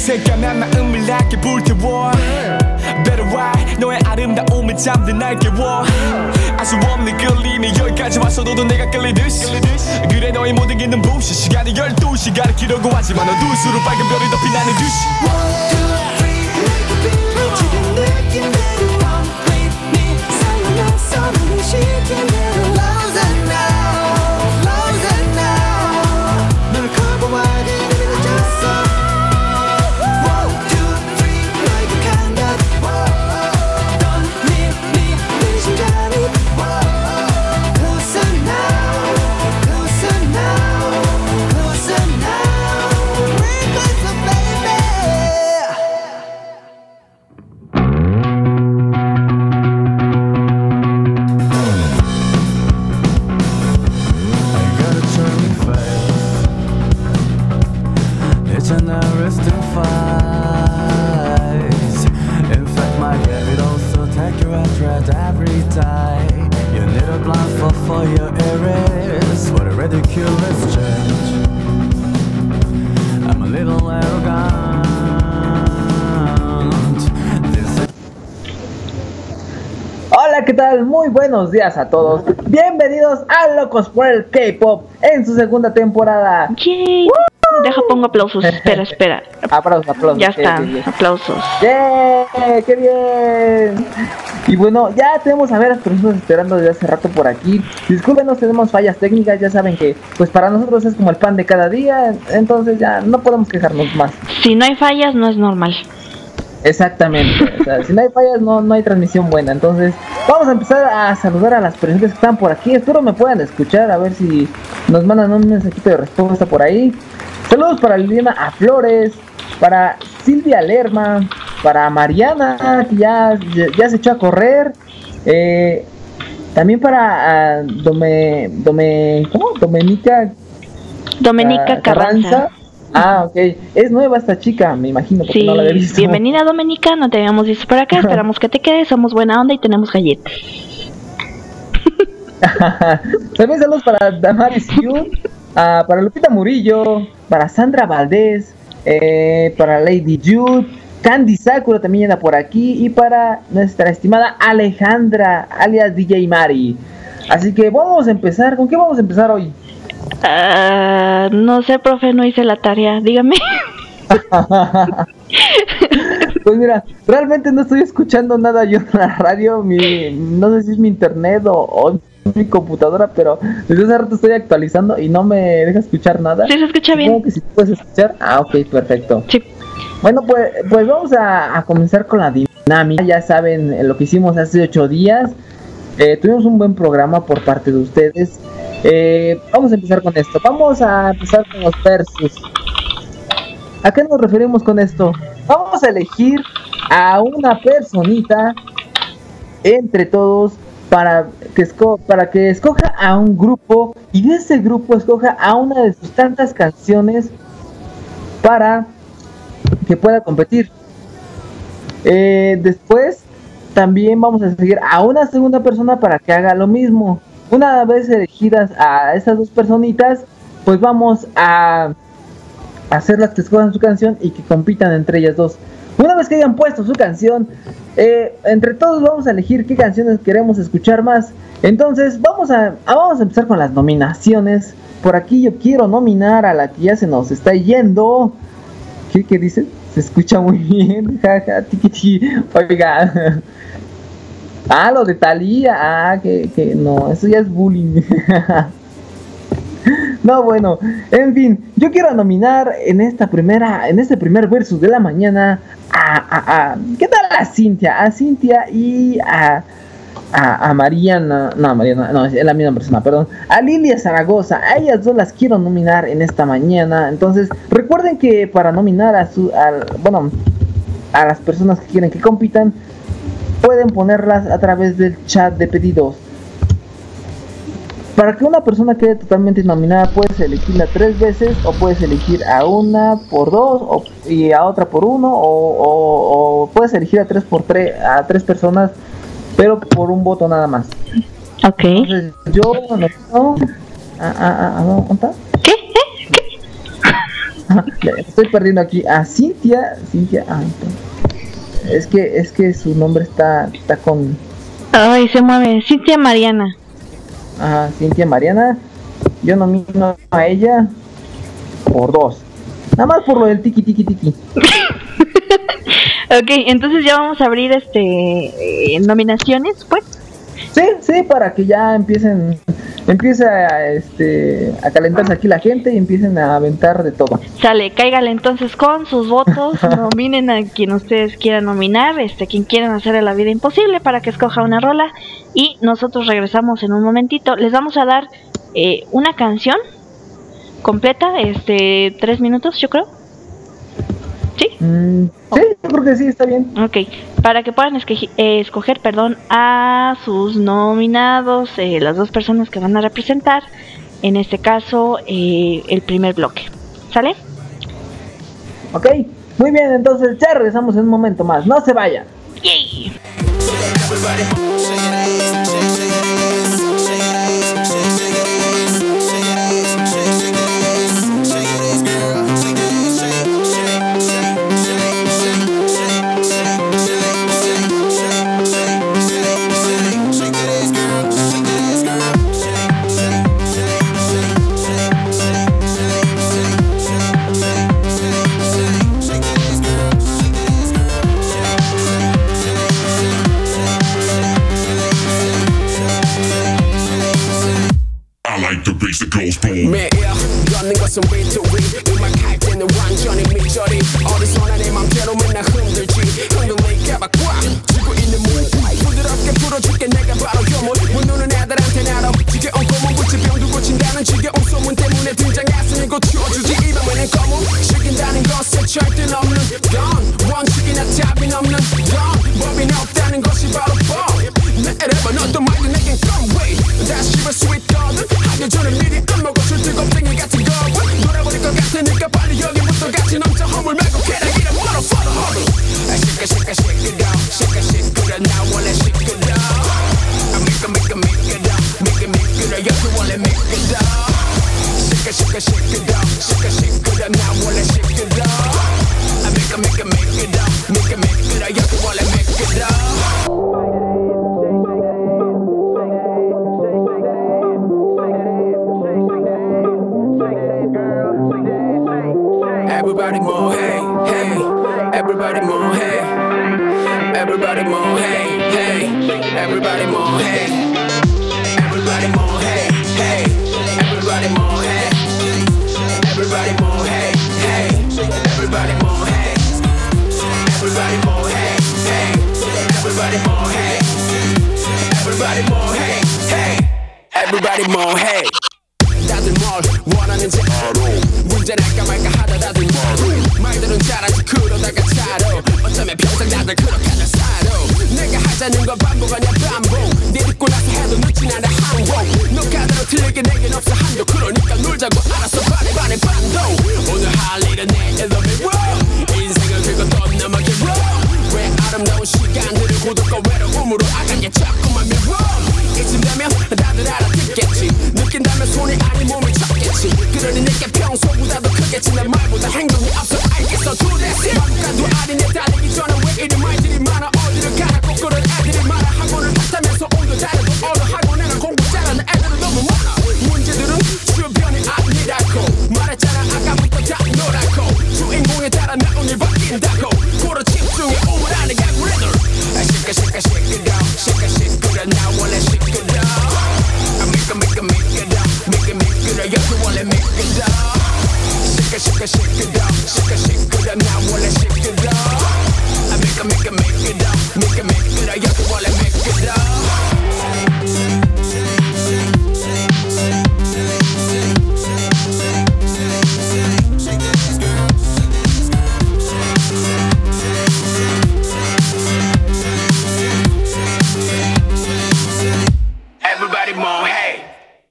새까만 마음을 낮게 불태워 Better why 너의 아름다움에 잠든 날 깨워 알 수 없는 끌림이 여기까지 왔어 너도 내가 끌리듯이 그래 너의 모든 게 눈부시 시간이 12시 가리키려고 하지만 어두울수록 빨간 별이 더 빛나는 듯이 1, 2, 3 지금 느낀 대로 Complete me 살려놨어 눈을 시킨 대로 Lose it now Lose it now 널 커버하기 늦었어 Hola, ¿qué tal? Muy buenos días a todos. Bienvenidos a Locos por el K-Pop en su segunda temporada. Yay. Deja pongo aplausos. Espera. Aplausos. Ya están, aplausos. ¡Yeah! ¡Qué bien! Y bueno, ya tenemos a ver a las personas esperando desde hace rato por aquí. Discúlpenos, tenemos fallas técnicas. Ya saben que pues para nosotros es como el pan de cada día. Entonces ya no podemos quejarnos más. Si no hay fallas, no es normal. Exactamente, o sea, si no hay fallas no hay transmisión buena. Entonces vamos a empezar a saludar a las personas que están por aquí. Espero me puedan escuchar, a ver si nos mandan un mensajito de respuesta por ahí. Saludos para Liliana A. Flores, para Silvia Lerma, para Mariana, que ya se echó a correr. También para Domenica Carranza. Ah, ok. Es nueva esta chica, me imagino, porque sí, no la había visto. Bienvenida, Domenica, no te habíamos visto por acá. Esperamos que te quedes, somos buena onda y tenemos galletas. También saludos para Damaris Yu, para Lupita Murillo, para Sandra Valdés, para Lady Jude, Candy Sakura también anda por aquí, y para nuestra estimada Alejandra, alias DJ Mari. Así que vamos a empezar. ¿Con qué vamos a empezar hoy? No sé, profe, no hice la tarea, dígame. Pues mira, realmente no estoy escuchando nada yo en la radio, no sé si es mi internet o mi computadora, pero desde hace rato estoy actualizando y no me deja escuchar nada. Sí, se escucha bien. Supongo que si puedes escuchar. Ah, ok, perfecto. Sí. Bueno, pues vamos a comenzar con la dinámica. Ya saben lo que hicimos hace 8 días. Tuvimos un buen programa por parte de ustedes. Vamos a empezar con esto. Vamos a empezar con los versus. ¿A qué nos referimos con esto? Vamos a elegir a una personita entre todos para que escoja a un grupo, y de ese grupo escoja a una de sus tantas canciones para que pueda competir. Después también vamos a seguir a una segunda persona para que haga lo mismo. Una vez elegidas a estas dos personitas, pues vamos a hacerlas que escojan su canción y que compitan entre ellas dos. Una vez que hayan puesto su canción, entre todos vamos a elegir qué canciones queremos escuchar más. Entonces vamos a empezar con las nominaciones. Por aquí yo quiero nominar a la que ya se nos está yendo. ¿Qué dice? Se escucha muy bien. Jaja, tiquiti. Oiga. Lo de Thalía. Que no, eso ya es bullying. No, bueno, en fin, yo quiero nominar en este primer versus de la mañana ¿qué tal? A Cintia y a Mariana, no, es la misma persona, perdón, a Lilia Zaragoza. A ellas dos las quiero nominar en esta mañana. Entonces, recuerden que para nominar a las personas que quieren que compitan, pueden ponerlas a través del chat de pedidos. Para que una persona quede totalmente nominada, puedes elegirla 3 veces, o puedes elegir a una por 2 y a otra por 1, o puedes elegir a 3 personas, pero por un voto nada más. Ok. Entonces yo no. ¿Dónde está? ¿Qué? Estoy perdiendo aquí a Cintia. Es que su nombre está con... Ay, se mueve. Cintia Mariana. Ajá, Cintia Mariana. Yo nomino a ella por 2. Nada más por lo del tiki. Ok, entonces ya vamos a abrir nominaciones, pues. Sí, para que ya empiece a calentarse aquí la gente y empiecen a aventar de todo. Sale, cáigale entonces con sus votos, nominen a quien ustedes quieran nominar, quien quieran hacerle la vida imposible para que escoja una rola y nosotros regresamos en un momentito. Les vamos a dar una canción completa, 3 minutos, yo creo. ¿Sí? Sí, yo creo que sí, está bien. Ok, para que puedan escoger a sus nominados, las 2 personas que van a representar, en este caso, el primer bloque. ¿Sale? Ok, muy bien, entonces ya regresamos en un momento más. No se vayan. ¡Yay! 매일 걷는 것은 위투위 음악할 때는 완전히 미저리 어디서나 내 맘대로 맨날 흔들지 흔들릴까봐 꽉 쥐고 있는 물 부드럽게 풀어줄게 내가 바로 요물 문 누는 애들한테 나로 지겨운 고문 불치병도 고친다는 지겨운 소문 때문에 등장했으니 곧 치워주지 이 밤에는 검은 시킨다는 것에 절대 없는 건 원칙이나 답이 없는 건 법이 없다는 것이 바로 법 내려봐 넌 또 말도 내겐 conway 다시 씹을 수 있거든 하기 전에 미리 안 먹어줄 뜨겁쟁이 같은 거 놀아버릴 것 같으니까 빨리 여기부터 같이 넘쳐 허물 말고 계란이라 뭐라 follow 허물 shake it down shake it now 원래 shake it down make it 여기 원래 make it down shake it down now 원래 shake it down make it 여기 원래 make it down Everybody move, hey, hey. Everybody move, hey. Everybody move, hey, hey. Everybody move, hey. Everybody move, hey, hey. Everybody move, hey. Everybody move, hey, hey. Everybody move, hey. Everybody move, hey, hey. Everybody move, hey. Everybody move, hey, hey. Everybody move, hey. 다들 뭘 원하는지 알아 문제랄까 말까 하다 다들 모르 말들은 잘하지 그러다가 차로 어쩌면 평생 다들 그렇게 하다 살아 내가 하자는 건 반복 아니야 반복 네 듣고 나서 해도 늦진 않아 항복 너 가대로 틀리게 내겐 없어 한도 그러니까 놀자고 알았어 반에 반도 오늘 할 일은 내일로 미워 인생은 그것도 넘어게 왜 아름다운 시간들을 고독과 외로움으로 아깝게 자꾸만 미워 이쯤 되면 다들 알아듣겠지 느낀다면 손이 아닌 몸이 쳤겠지 그러니 내게 평소보다 더 크겠지 내 말보다 행동이 앞서 알겠어 두레스 마구간도 아닌 내 달리기 전에 왜 이리 말들이 많아 어디를 가나 꼬꾸는 애들이 많아 학원을 탓하면서 온도 잘해도 어느 학원에는 공부 잘하는 애들은 너무 많아 문제들은 주변이 아니라고 말했잖아 아까부터 다 노랗고 주인공에 따라 나온 일 바뀐다고 고로 집중해 오물 안에 가구레들 shake it down shake it now 원래 shake it down make it 여기 원래 make it down shake it down now 원래 shake it down make it 여기 원래 make it down Everybody move, hey.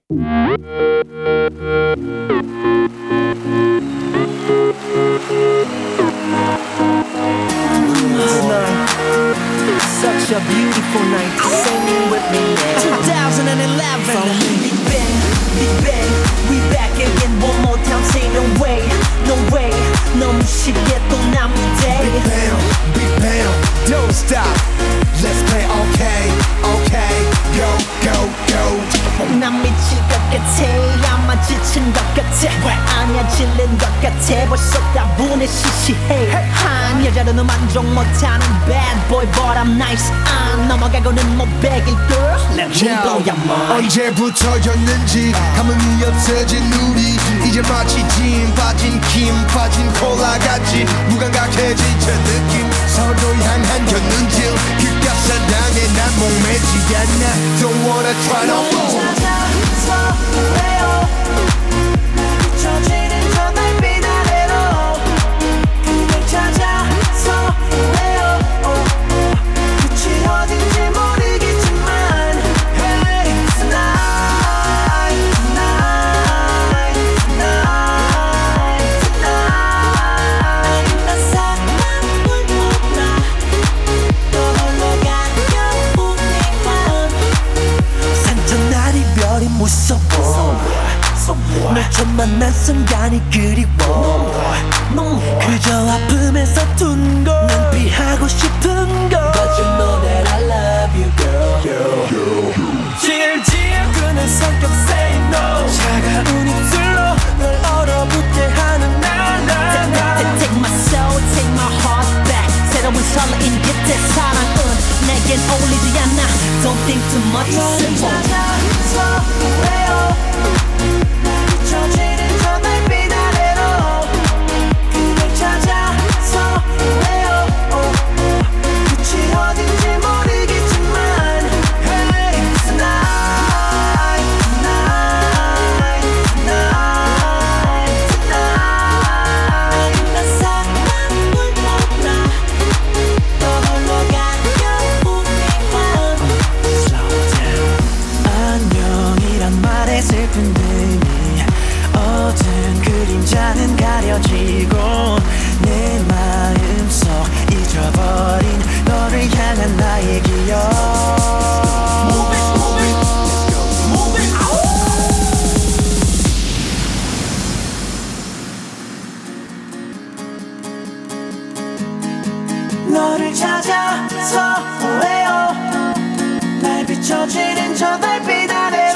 Such a beautiful night, singing with me now. 2011. From Big Bang, we back again one more time. Say no way, don't stop. Let's play okay, okay, go, go, go. 난 미칠 것 같아 아마 지친 것 같아 왜 아냐 질린 것 같아 벌써 다분해 시시해 한 여자로는 만족 못하는 bad boy but I'm nice 안 넘어가고는 못 베길 girl Let me blow your mind 언제부터였는지 감흥이 없어진 우리 이제 마치 진 빠진 김 빠진 콜라 같이 무감각해진 저 느낌 서로 향한 견눈질 그깟 사랑에 난 목매지 않아 Don't wanna try no more 찾아서 왜요 비춰지는 저 달빛 아래로 그댈 찾아서 왜요 끝이 어딘지 모르겠지만 Hey tonight tonight tonight tonight 난 사랑을 몰라 또 홀로 가면 우리만 산전날 이별이 무서워 널 처음 만난 순간이 그리워 그저 아픔에서 둔거 난 피하고 싶은 거 But you know that I love you girl 질질끄는 성격 say no 차가운 입술로 널 얼어붙게 하는 날 Take my soul, take my heart back 새로운 설레임 곁에 사랑은 내겐 어울리지 않아 Don't think too much 너를 찾아서 왜요 비춰지는 저 달빛 아래로 그댈 찾아서 왜요 끝이 어딘지 모르겠지만 Hey tonight tonight tonight tonight 난 사랑을 몰라 또 홀로 가면 우리만 Slow down 안녕이란 말에 슬픈 의미 어두운 그림자는 가려지고 내 마음속 잊어버린 너를 향한 나의 기억 Move it, move it, move it, 너를 찾아서 왜요 날 비춰지는 저 달빛 아래로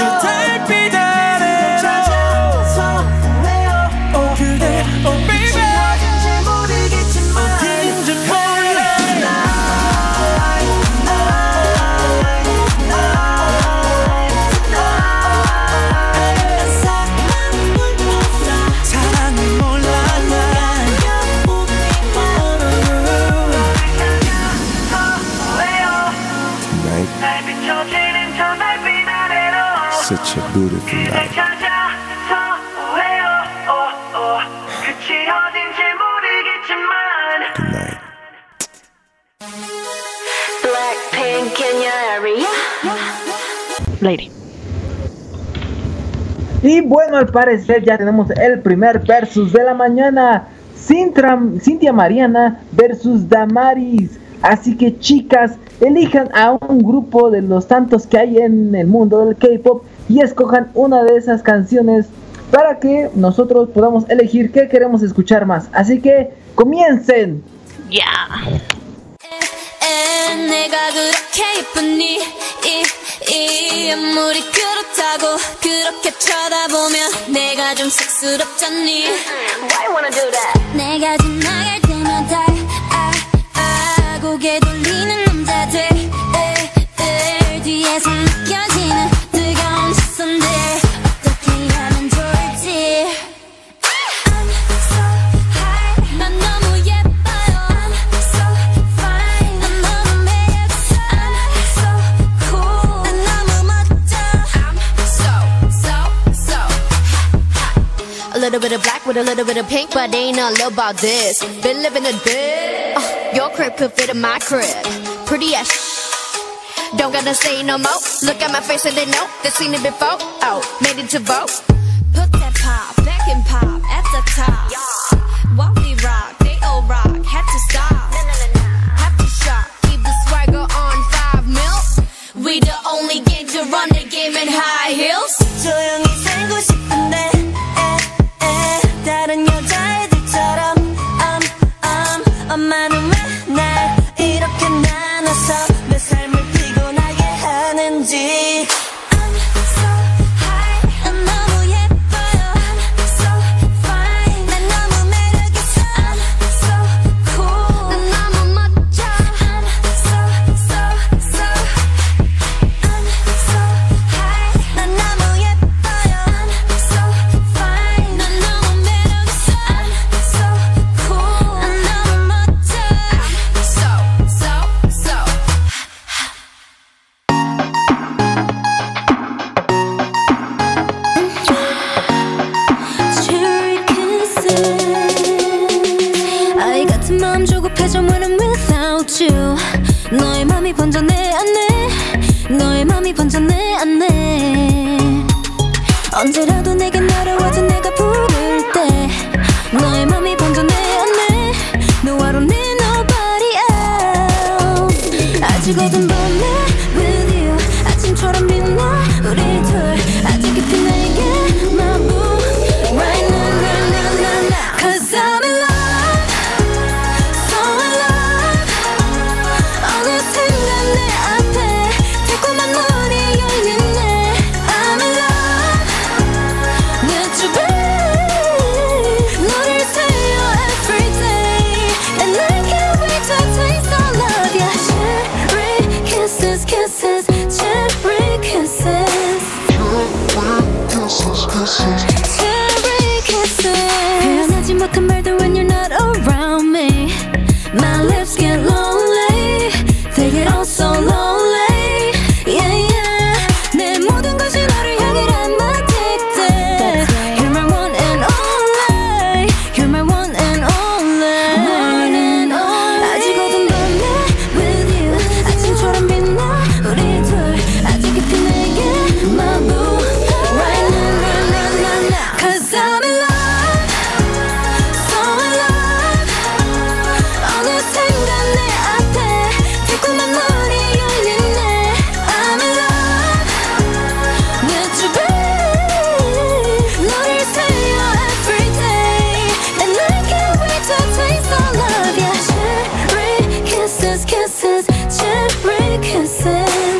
찾아서 왜요 그대 baby 어딘지 모르겠지만 어딘지 몰라 Tonight, tonight, tonight, tonight 난 사랑을 몰라 사랑을 몰라 난 Tonight, 날 비춰지는 저 달빛 아래로 such a beautiful night. 찾아서 왜요 끝이 어딘지 모르겠지만 Good night. Blackpink in your area Lady. Y bueno, al parecer ya tenemos el primer versus de la mañana. Cintia Mariana versus Damaris. Así que chicas, elijan a un grupo de los tantos que hay en el mundo del K-pop y escojan una de esas canciones para que nosotros podamos elegir qué queremos escuchar más. Así que comiencen. Ya. 내가 그렇게 예쁘니 이 아무리 그렇다고 그렇게 쳐다보면 내가 좀 쑥스럽잖니 Why wanna do that? 내가 지나갈 때마다 고개 돌리는 남자들 뒤에서 느껴지는 뜨거운 시선들 어떻게 하면 좋을지 I'm so high 난 너무 예뻐요 I'm so fine 난 너무 매력있어 I'm so cool 난 너무 멋져 I'm so hot A little bit of black with a little bit of pink but ain't nothing about this Been living a bit Your crib could fit in my crib Pretty as Don't gotta say no more Look at my face and they know They've seen it before Oh, made it to vote Put that pop back and pop at the top While we rock, they all rock Had to stop Have to shop Keep the swagger on 5 mil We the only gang to run the game in high heels 조용히 살고 싶은데 다른 여자애들처럼 엄마는 왜 날 이렇게 나 어디에서 내 삶을 피곤하게 하는지 I'm so high 난 너무 예뻐요 I'm so fine 난 너무 매력있어 I'm so cool 난 너무 멋져 I'm so I'm so high 난 너무 예뻐요 I'm so fine 난 너무 매력있어 I'm so cool 난 너무 멋져 Cherry kisses 아이 같은 마음 조급해져 when I'm without you 너의 맘이 번져 내 안에 너의 맘이 번져 내 안에 언제라도 내게 날아와줘 내가 부를 때 너의 맘이 번져 내 안에 No I don't need nobody else 아직 어두운 밤에 with you 아침처럼 빛나 우리 둘 아직 깊이 내게 my boo Right now, now, now, now, now Cause I'm in love So in love 어느샌가 내 앞에 달콤한 문이 열리네 I'm in love with you babe 너를 새요 every day And I can't wait to taste all of your cherry kisses, kisses Cherry kisses Cherry kisses 표현하지 못한 말들 when you're not around me My lips get lonely They get all so lonely Yeah, yeah 내 모든 것이 너를 향해 I'm addicted You're my one and only You're my one and only One and only 아직 어두운 밤에 with you 아침처럼 빛나 우리 둘 아직 깊이 내게 my boo Right now, now, now, now, now Cause I'm in love So in love 어느샌가 내 앞에 달콤한 문이 열리네 I'm in love with you babe 너를 새요 every day And I can't wait to taste all of your cherry kisses, kisses Cherry kisses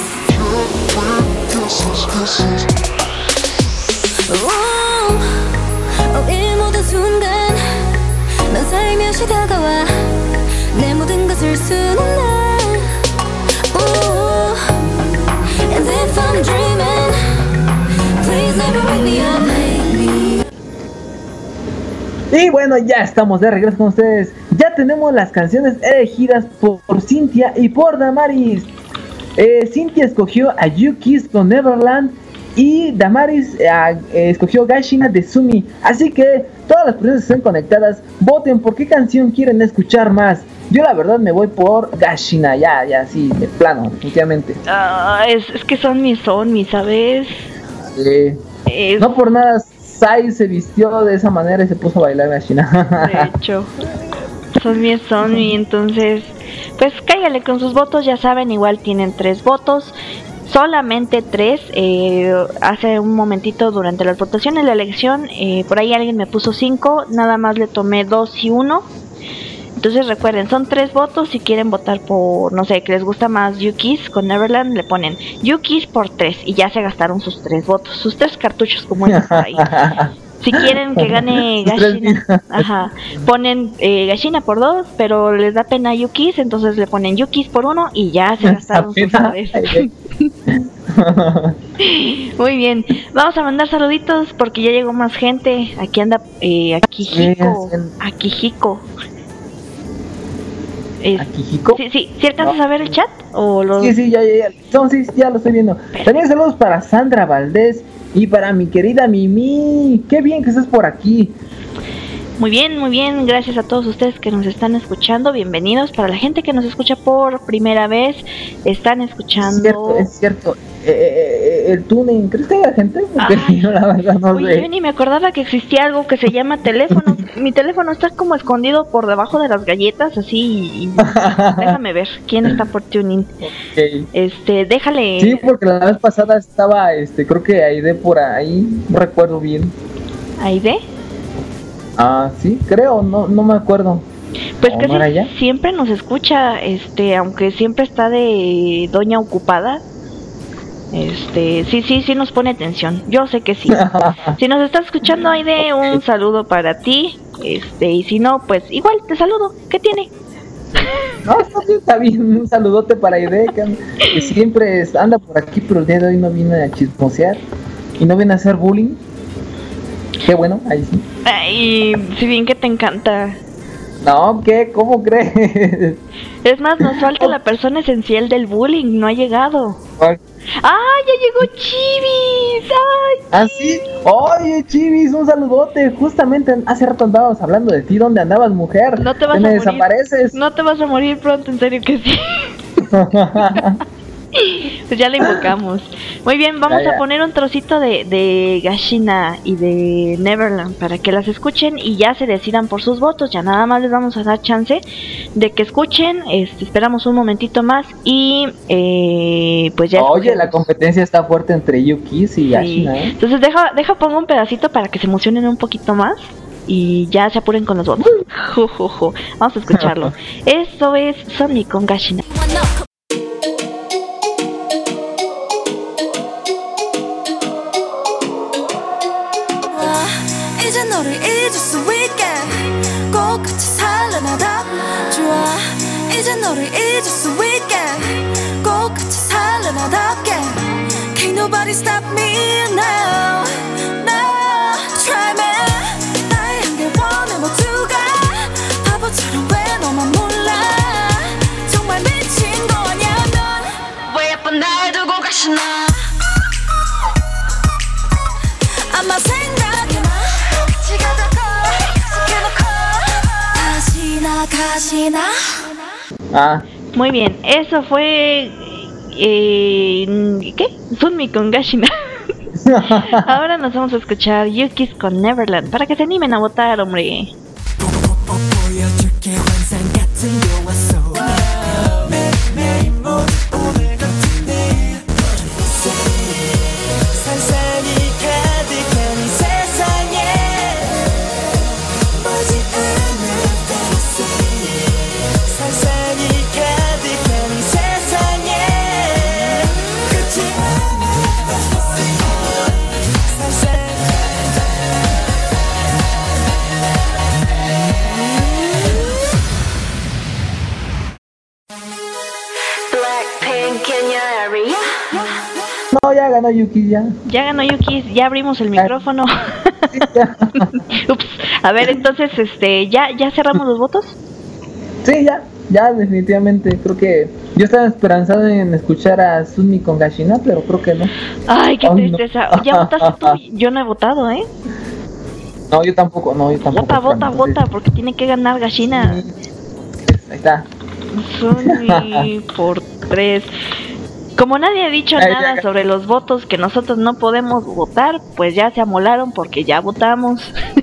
이 모든 순간 난 살며시 다가와 내 모든 것을 쓰는 날 And if I'm dreaming Please never wake me up make me Y bueno, ya estamos de regreso con ustedes. Ya tenemos las canciones elegidas por Cintia y por Damaris. Cintia escogió a You Kiss con Neverland y Damaris escogió Gashina de Sumi. Así que todas las personas que estén conectadas, voten por qué canción quieren escuchar más. Yo la verdad me voy por Gashina, ya, sí, de plano, definitivamente. Es que son mis, ¿sabes? No por nada Sai se vistió de esa manera y se puso a bailar Gashina. De hecho, son mi, entonces, pues cállale con sus votos, ya saben, igual tienen 3 votos. Solamente 3, hace un momentito durante las votaciones, la elección, por ahí alguien me puso 5, nada más le tomé 2 y 1. Entonces recuerden, son 3 votos. Si quieren votar por, no sé, que les gusta más You Kiss con Neverland, le ponen You Kiss por 3 y ya se gastaron sus 3 votos, sus 3 cartuchos como dicen por ahí. Si quieren que gane Gashina, ponen Gashina por 2, pero les da pena You Kiss, entonces le ponen You Kiss por 1 y ya se gastaron sus 3. Muy bien, vamos a mandar saluditos porque ya llegó más gente. Aquí anda Akihiko. ¿Akihiko? Sí, ¿alcanzas a ver el chat? ¿O lo... Sí, ya. No, sí, ya lo estoy viendo. También saludos para Sandra Valdés y para mi querida Mimi. Qué bien que estés por aquí. Muy bien, gracias a todos ustedes que nos están escuchando, bienvenidos. Para la gente que nos escucha por primera vez, están escuchando... Es cierto, el tuning, ¿crees que hay gente? Porque yo la verdad no sé. Yo ni me acordaba que existía algo que se llama teléfono. Mi teléfono está como escondido por debajo de las galletas, así, y déjame ver quién está por tuning. Okay. Déjale... Sí, porque la vez pasada estaba, creo que Aide por ahí, no recuerdo bien. ¿Aide? Ah, sí, creo, no me acuerdo. Pues ¿O casi no era ella? siempre nos escucha, aunque siempre está de doña ocupada. Sí nos pone atención. Yo sé que sí. Si nos está escuchando, Aide, un saludo para ti. Y si no, pues igual te saludo. ¿Qué tiene? No, está bien, un saludote para Aide, que siempre anda por aquí, pero el día de hoy no viene a chismosear y no viene a hacer bullying. Qué bueno, ahí sí. Ay, si bien que te encanta. No, ¿qué? ¿Cómo crees? Es más, nos falta la persona esencial del bullying. No ha llegado. ¿Cuál? ¡Ah, ya llegó Chivis! ¡Ay! ¿Ah, sí? Oye, Chivis, un saludote. Justamente hace rato andábamos hablando de ti. ¿Dónde andabas, mujer? No te vas ¿Te a me morir. desapareces? No te vas a morir pronto, en serio que sí. Pues ya la invocamos. Muy bien, vamos Ya. a poner un trocito de Gashina y de Neverland para que las escuchen y ya se decidan por sus votos. Ya nada más les vamos a dar chance de que escuchen. Esperamos un momentito más y pues ya. Oye, escogemos. la competencia está fuerte entre Yukis y Sí. Gashina, ¿eh? Entonces deja pongo un pedacito para que se emocionen un poquito más y ya se apuren con los votos. Jo. Vamos a escucharlo. Esto es Sonic con Gashina. 이제 너를 잊을 수 있게 꽃같이 살아나다 좋아 이제 너를 잊을 수 있게 꽃같이 살아나답게 Can't nobody stop me now now Try me 나의 한계 원해 모두가 바보처럼 왜 너만 몰라 정말 미친 거냐 넌 왜 예쁜 날 두고 가시나 아마 생각해봐 같이 가자고 시켜놓고 가시나 Ah, Muy bien, eso fue ¿qué? Sunmi con Gashina. Ahora nos vamos a escuchar Yukis con Neverland para que se animen a votar, hombre. 보여줄게 환상 같은 영화 속 매일매일 모두 오늘 같은 내일 상상이 가득한 이 세상에 오지 않을 fantasy 상상이 가득한 이 세상에 끝이 않을 fantasy 상상 Blackpink in your area. no, ya ganó Yuki, ya. Ya ganó Yukis, ya abrimos el micrófono. Sí, ya. Ups. A ver, entonces, ya cerramos los votos. Sí, ya, definitivamente. Creo que yo estaba esperanzado en escuchar a Sunmi con Gashina, pero creo que no. Ay, qué Ay, no. tristeza. ¿Ya votaste tú? Yo no he votado, ¿eh? No, yo tampoco. Vota, Entonces, porque tiene que ganar Gashina. ahí está. Sunmi por 3. Como nadie ha dicho Ay, nada ya. sobre los votos que nosotros no podemos votar, pues ya se amolaron porque ya votamos.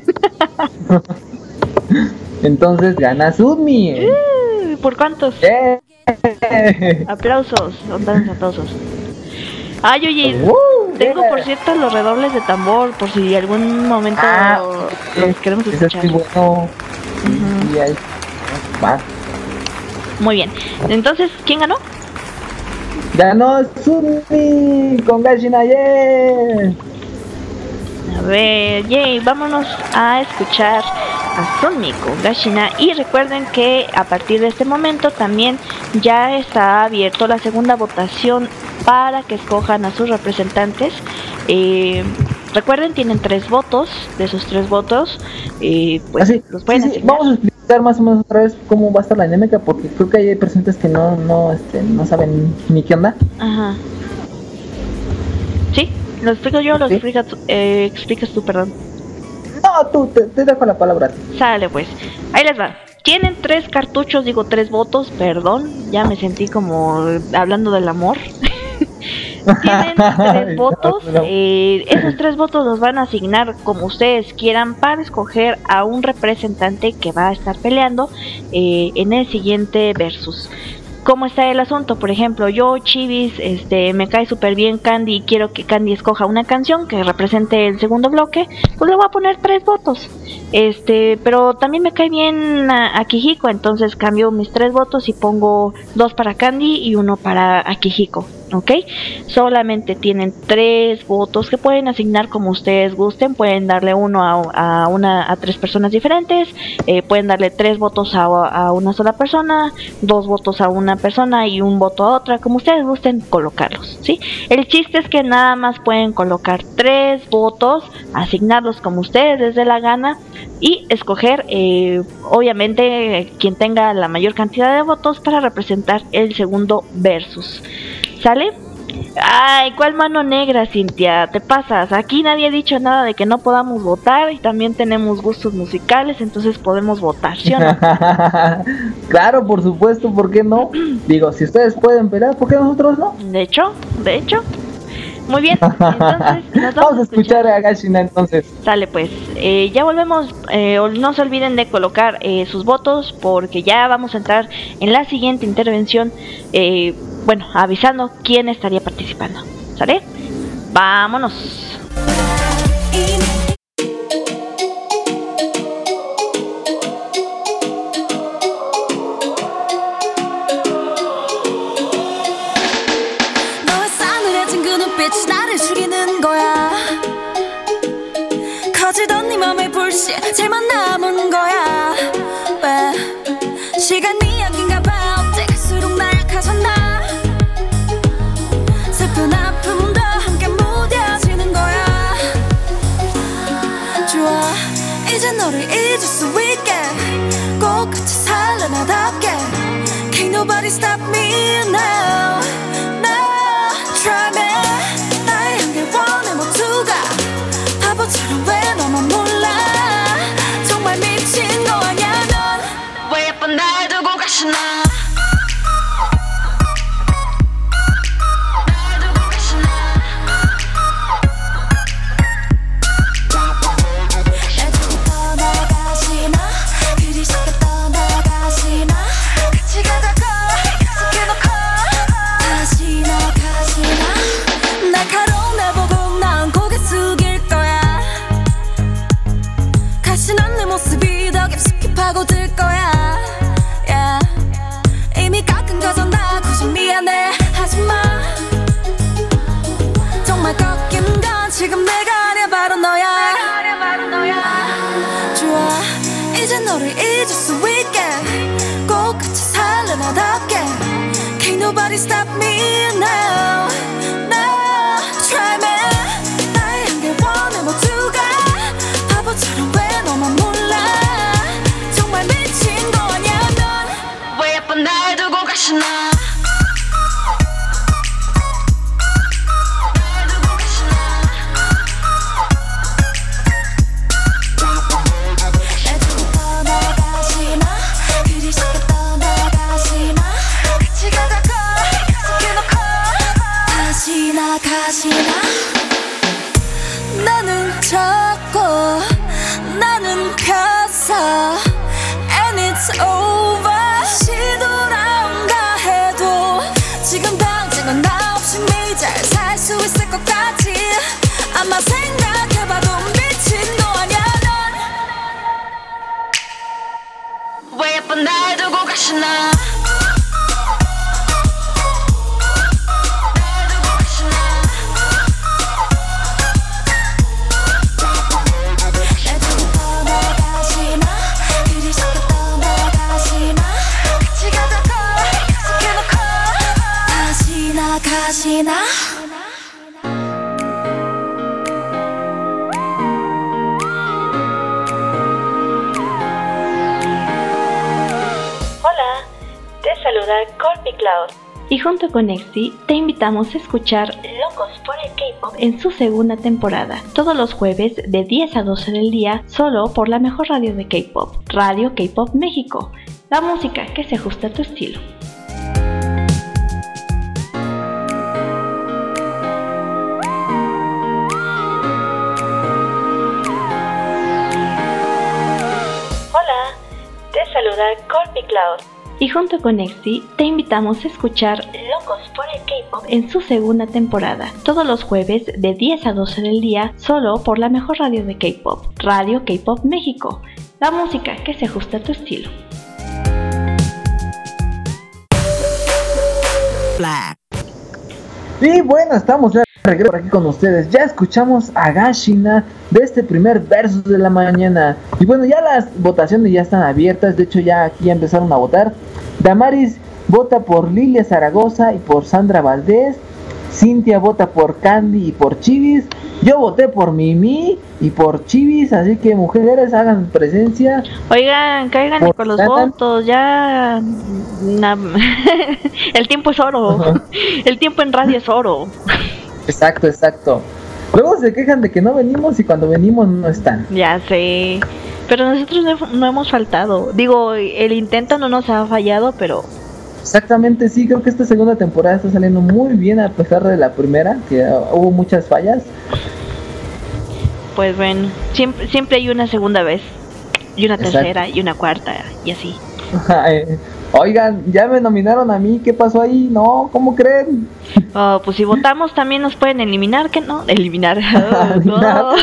Entonces gana Sunmi. ¿Por cuántos? Aplausos, son tan aplausos. Ay, oye, tengo yeah. por cierto los redobles de tambor, por si algún momento los queremos Eso escuchar. es muy bueno. Ujú. Y ahí va. Muy bien, entonces, ¿quién ganó? Ganó Sunmi con Gashina, yeah. A ver, yay, vámonos a escuchar a Sunmi con Gashina. Y recuerden que a partir de este momento también ya está abierto la segunda votación para que escojan a sus representantes. Recuerden, tienen 3 votos. De esos 3 votos, pues Así, los pueden sí, asignar. vamos a explicar más o menos otra vez cómo va a estar la dinámica, porque creo que hay personas que no saben ni qué onda. Ajá. ¿Sí? ¿Lo explico yo o lo Sí. explicas tú, perdón? No, tú, te dejo la palabra. Sale pues, ahí les va. Tienen 3 cartuchos, digo 3 votos, perdón, ya me sentí como hablando del amor. Tienen 3 votos, esos 3 votos los van a asignar como ustedes quieran para escoger a un representante que va a estar peleando en el siguiente versus. ¿Cómo está el asunto? Por ejemplo, yo, Chivis, me cae súper bien Candy y quiero que Candy escoja una canción que represente el segundo bloque, pues le voy a poner 3 votos. Pero también me cae bien Akihiko, entonces cambio mis 3 votos y pongo 2 para Candy y 1 para Akihiko. ¿Ok? Solamente tienen 3 votos que pueden asignar como ustedes gusten. Pueden darle uno a 3 personas diferentes. Pueden darle 3 votos a una sola persona, 2 votos a una persona y 1 voto a otra, como ustedes gusten colocarlos, ¿sí? El chiste es que nada más pueden colocar 3 votos, asignarlos como ustedes les dé la gana y escoger, obviamente, quien tenga la mayor cantidad de votos para representar el segundo versus. ¿Sale? Ay, ¿cuál mano negra, Cintia? Te pasas. Aquí nadie ha dicho nada de que no podamos votar y también tenemos gustos musicales, entonces podemos votar, ¿sí o no? Claro, por supuesto, ¿por qué no? Digo, si ustedes pueden pelear, ¿por qué nosotros no? De hecho. Muy bien, entonces nos vamos a escuchar a Gashina entonces. Sale pues, ya volvemos, no se olviden de colocar sus votos porque ya vamos a entrar en la siguiente intervención, avisando quién estaría participando, ¿sale? ¡Vámonos! 나를 죽이는 거야. 커지던 네 맘의 불씨 제만 남은 거야. 왜 시간이 약인가 봐. 어때 갈수록 날 가졌나. 슬픈 아픔도 함께 무뎌지는 거야. 좋아 이제 너를 잊을 수 있게 꼭 같이 살래 나답게. Can't nobody stop me now. Try me. 바보처럼 왜 너만 몰라. 정말 미친 거 아냐 넌. 왜 예쁜 날 두고 가시나. 날 두고 가시나. 날 두고 떠나가시나. 그리 쉽게 떠나가시나. 같이 가자고 약속해놓고 다시 나가시나. 날카로운 날 보고 난 고개 숙일 거야. 가시난 내 모습이 더 깊숙이 파고들 거야. Yeah. 이미 깎은 거잖아. 굳이 미안해 하지마. 정말 꺾인 건 지금 내가 아니야 바로 너야. 좋아 이제 너를 잊을 수 있게 꼭 같이 살래 나답게. Can't nobody stop me now. Try me. 나의 한계 원해 모두가 바보처럼 왜 너만 몰라. 정말 미친 거 아냐 넌. 왜 예쁜 날 두고 가시나. 날 두고 가시나. 날 두고 떠나가시나. 그리 쉽게 떠나가시나. 같이 가자고 약속해놓고 다시 나가시나. 나는 졌고 나는 폈어 And it's over. 다시 돌아온다 해도 지금 당장은 나 없이 잘 살 수 있을 것 같지. 아마 생각해봐도 미친 거 아냐 넌. 왜 예쁜 날 두고 가시나. 가시나. Hola, te saluda Corpy Cloud y junto con Exi te invitamos a escuchar Locos por el K-Pop en su segunda temporada, todos los jueves de 10 a 12 del día, solo por la mejor radio de K-Pop, Radio K-Pop México, la música que se ajusta a tu estilo. Hola, te saluda Corpy Cloud Y junto con Exi te invitamos a escuchar Locos por el K-Pop en su segunda temporada, todos los jueves de 10 a 12 del día, solo por la mejor radio de K-Pop, Radio K-Pop México, la música que se ajusta a tu estilo. Y bueno, estamos de regreso aquí con ustedes. Ya escuchamos a Gashina de este primer verso de la mañana. Y bueno, ya las votaciones ya están abiertas. De hecho, ya aquí ya empezaron a votar. Damaris vota por Lilia Zaragoza y por Sandra Valdés. Cintia vota por Candy y por Chivis. Yo voté por Mimi y por Chivis. Así que mujeres, hagan presencia. Oigan, cáiganle con los votos, ya... El tiempo es oro. El tiempo en radio es oro. Exacto. Luego se quejan de que no venimos y cuando venimos no están. Ya sé. Pero nosotros no hemos faltado. Digo, el intento no nos ha fallado, pero... Exactamente, sí, creo que esta segunda temporada está saliendo muy bien a pesar de la primera, que hubo muchas fallas. Pues bueno, siempre hay una segunda vez, y una tercera, y una cuarta, y así. Oigan, ya me nominaron a mí, ¿qué pasó ahí? No, ¿cómo creen? Oh, pues si votamos también nos pueden eliminar, ¿qué no? Eliminar. No.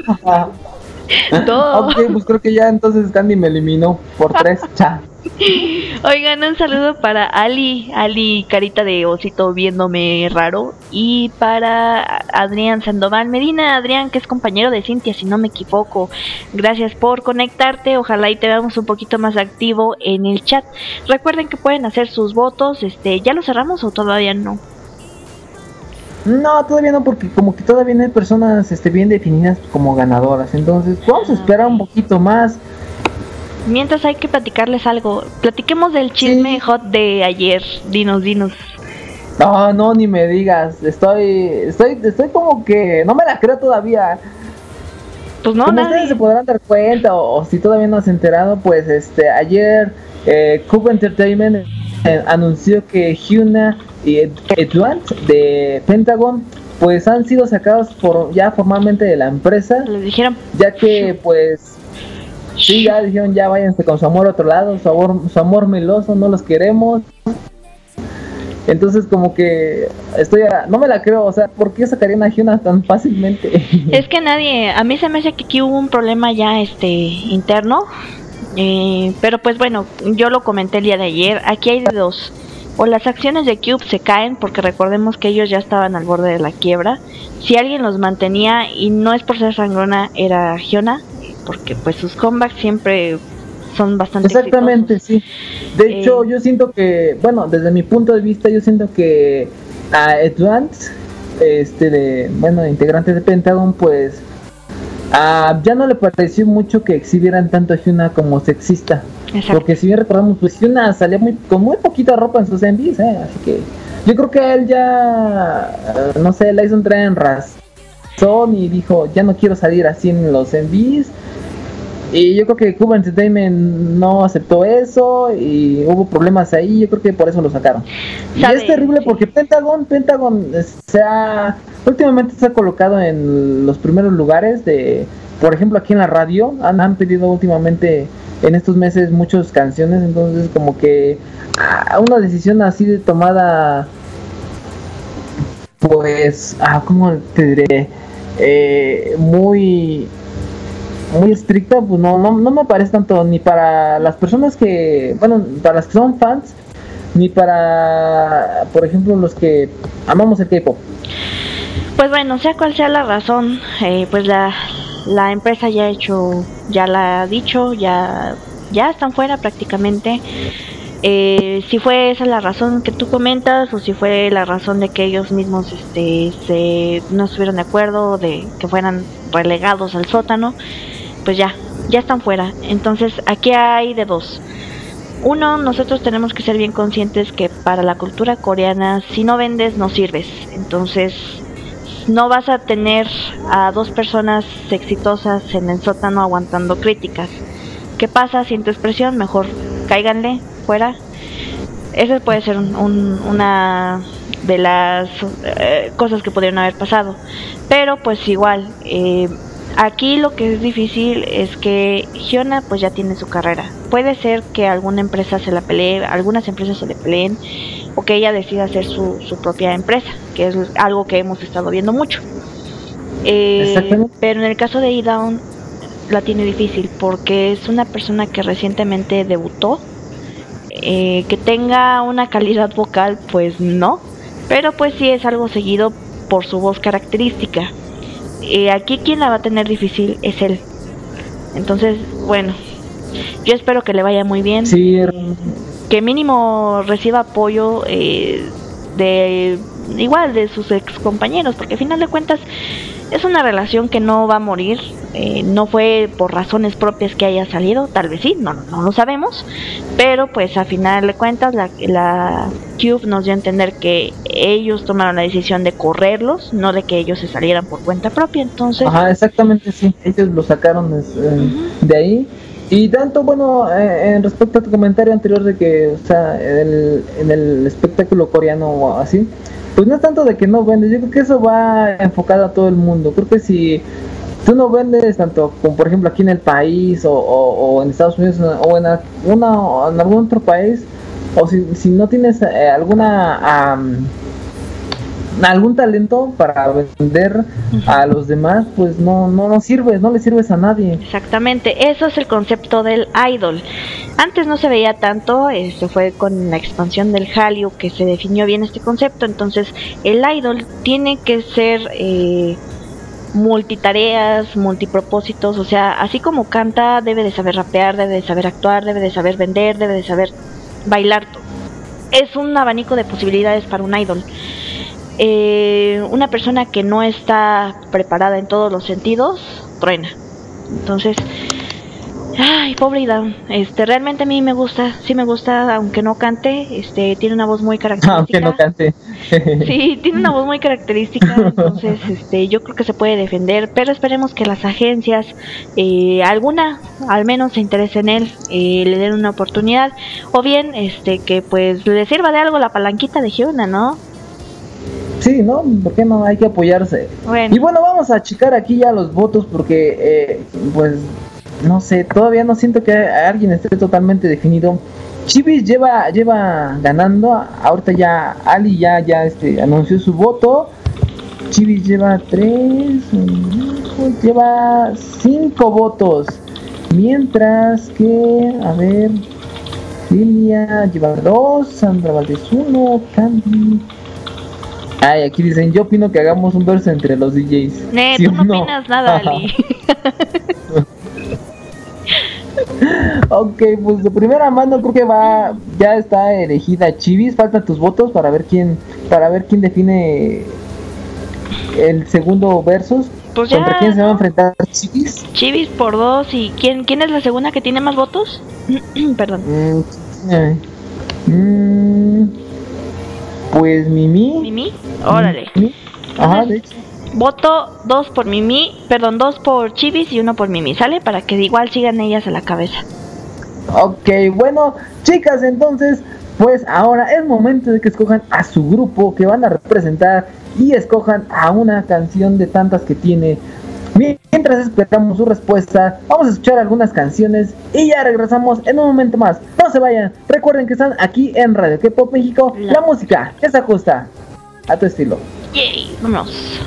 No. Ok, pues creo que ya entonces Candy me eliminó por 3, cha. Oigan, un saludo para Ali carita de osito viéndome raro, y para Adrián Sandoval Medina, Adrián, que es compañero de Cintia si no me equivoco. Gracias por conectarte, ojalá y te veamos un poquito más activo en el chat. Recuerden que pueden hacer sus votos. ¿Ya lo cerramos o todavía no? No, todavía no, porque como que todavía no hay personas bien definidas como ganadoras, entonces vamos a esperar un poquito más. Mientras hay que platicarles algo. Platiquemos del chisme hot de ayer. Dinos. No, ni me digas. Estoy como que no me la creo todavía. Pues no, como ustedes se podrán dar cuenta, o si todavía no se han enterado, pues ayer Cube Entertainment anunció que Hyuna y Edward de Pentagon pues han sido sacados ya formalmente de la empresa. Les dijeron, ya que pues sí, ya dijeron, ya váyanse con su amor a otro lado, su amor meloso, no los queremos. Entonces como que no me la creo, o sea, ¿por qué sacarían a Hyuna tan fácilmente? Es que a mí se me hace que aquí hubo un problema ya interno, pero pues bueno, yo lo comenté el día de ayer, aquí hay de dos. O las acciones de Cube se caen, porque recordemos que ellos ya estaban al borde de la quiebra. Si alguien los mantenía, y no es por ser sangrona, era Hyuna, porque pues sus comebacks siempre son bastante exactamente exitosos. Sí. De hecho, yo siento que, bueno, desde mi punto de vista, yo siento que a Advance, integrante de Pentagon, pues ya no le pareció mucho que exhibieran tanto a Hyuna como sexista. Exacto. Porque si bien recordamos, pues Hyuna salía con muy poquita ropa en sus envíos, así que yo creo que a él ya, no sé, le hizo entrar en razón y dijo, ya no quiero salir así en los envíos. Y yo creo que Cube Entertainment no aceptó eso y hubo problemas ahí, yo creo que por eso lo sacaron. Y es terrible porque Pentagon últimamente se ha colocado en los primeros lugares por ejemplo, aquí en la radio han pedido últimamente en estos meses muchas canciones, entonces como que una decisión así de tomada, pues, ¿cómo te diré? Muy estricta, pues no me parece tanto ni para las personas para las que son fans, ni para, por ejemplo, los que amamos el K-pop. Pues bueno, sea cual sea la razón, pues la empresa ya la ha dicho, ya están fuera prácticamente. Si fue esa la razón que tú comentas, o si fue la razón de que ellos mismos no estuvieron de acuerdo, de que fueran relegados al sótano, pues ya están fuera. Entonces aquí hay de dos. Uno, nosotros tenemos que ser bien conscientes que para la cultura coreana, si no vendes, no sirves. Entonces no vas a tener a dos personas exitosas en el sótano aguantando críticas. ¿Qué pasa? Sientes presión, mejor cáiganle fuera. Esa puede ser una de las cosas que pudieron haber pasado. Pero pues igual, Aquí lo que es difícil es que Hyuna pues ya tiene su carrera. Puede ser que alguna empresa se la pelee, algunas empresas se le peleen, o que ella decida hacer su propia empresa, que es algo que hemos estado viendo mucho. Pero en el caso de E-Down la tiene difícil porque es una persona que recientemente debutó. Que tenga una calidad vocal, pues no, pero pues sí es algo seguido por su voz característica. Aquí quien la va a tener difícil es él. Entonces, bueno, yo espero que le vaya muy bien. Sí. Que mínimo reciba apoyo de igual de sus ex compañeros, porque al final de cuentas es una relación que no va a morir. No fue por razones propias que haya salido, tal vez sí, no lo sabemos, pero pues a final de cuentas la Cube nos dio a entender que ellos tomaron la decisión de correrlos, no de que ellos se salieran por cuenta propia. Entonces, ajá, exactamente, sí, ellos lo sacaron de ahí. Y tanto, bueno, en respecto a tu comentario anterior de que, o sea, en el espectáculo coreano o así, pues no es tanto de que no vendes, yo creo que eso va enfocado a todo el mundo. Creo que si tú no vendes tanto como por ejemplo aquí en el país o en Estados Unidos o en algún otro país, o si no tienes algún talento para vender a los demás, pues no sirves, no le sirves a nadie. Exactamente, eso es el concepto del idol. Antes no se veía tanto, fue con la expansión del Hallyu que se definió bien este concepto. Entonces el idol tiene que ser multitareas, multipropósitos, o sea, así como canta, debe de saber rapear, debe de saber actuar, debe de saber vender, debe de saber bailar. Es un abanico de posibilidades para un idol. Una persona que no está preparada en todos los sentidos, truena. Entonces, ay, pobre E-Down. Realmente a mí me gusta, sí me gusta, aunque no cante, tiene una voz muy característica. Aunque no cante. Sí, tiene una voz muy característica, entonces, yo creo que se puede defender, pero esperemos que las agencias, alguna, al menos se interese en él, le den una oportunidad, o bien, que pues le sirva de algo la palanquita de Hyuna, ¿no? Sí, ¿no? ¿Por qué no? Hay que apoyarse. Bueno. Y bueno, vamos a checar aquí ya los votos porque, pues, no sé, todavía no siento que alguien esté totalmente definido. Chivis lleva ganando. Ahorita ya Ali ya anunció su voto. Chivis lleva 5 votos. Mientras que, a ver, Lilia lleva 2, Sandra Valdés 1, Candy. Ay, aquí dicen, yo opino que hagamos un verso entre los DJs. ¿Sí tú no opinas nada, Ali? Ok, pues de primera mano creo que ya está elegida Chivis. Faltan tus votos para ver quién define el segundo versus. Pues ¿Contra quién se va a enfrentar Chivis? Chivis por 2. ¿Y quién es la segunda que tiene más votos? Perdón. Pues Mimi. ¿Mimi? Órale. Mimi. Ajá, de hecho. Voto 2 por Mimi, 2 por Chivis y 1 por Mimi, ¿sale? Para que igual sigan ellas a la cabeza. Ok, bueno, chicas, entonces, pues ahora es momento de que escojan a su grupo que van a representar y escojan a una canción de tantas que tiene. Mientras esperamos su respuesta, vamos a escuchar algunas canciones y ya regresamos en un momento más. No se vayan, recuerden que están aquí en Radio K-Pop México, la música que se ajusta a tu estilo. Yay, vámonos.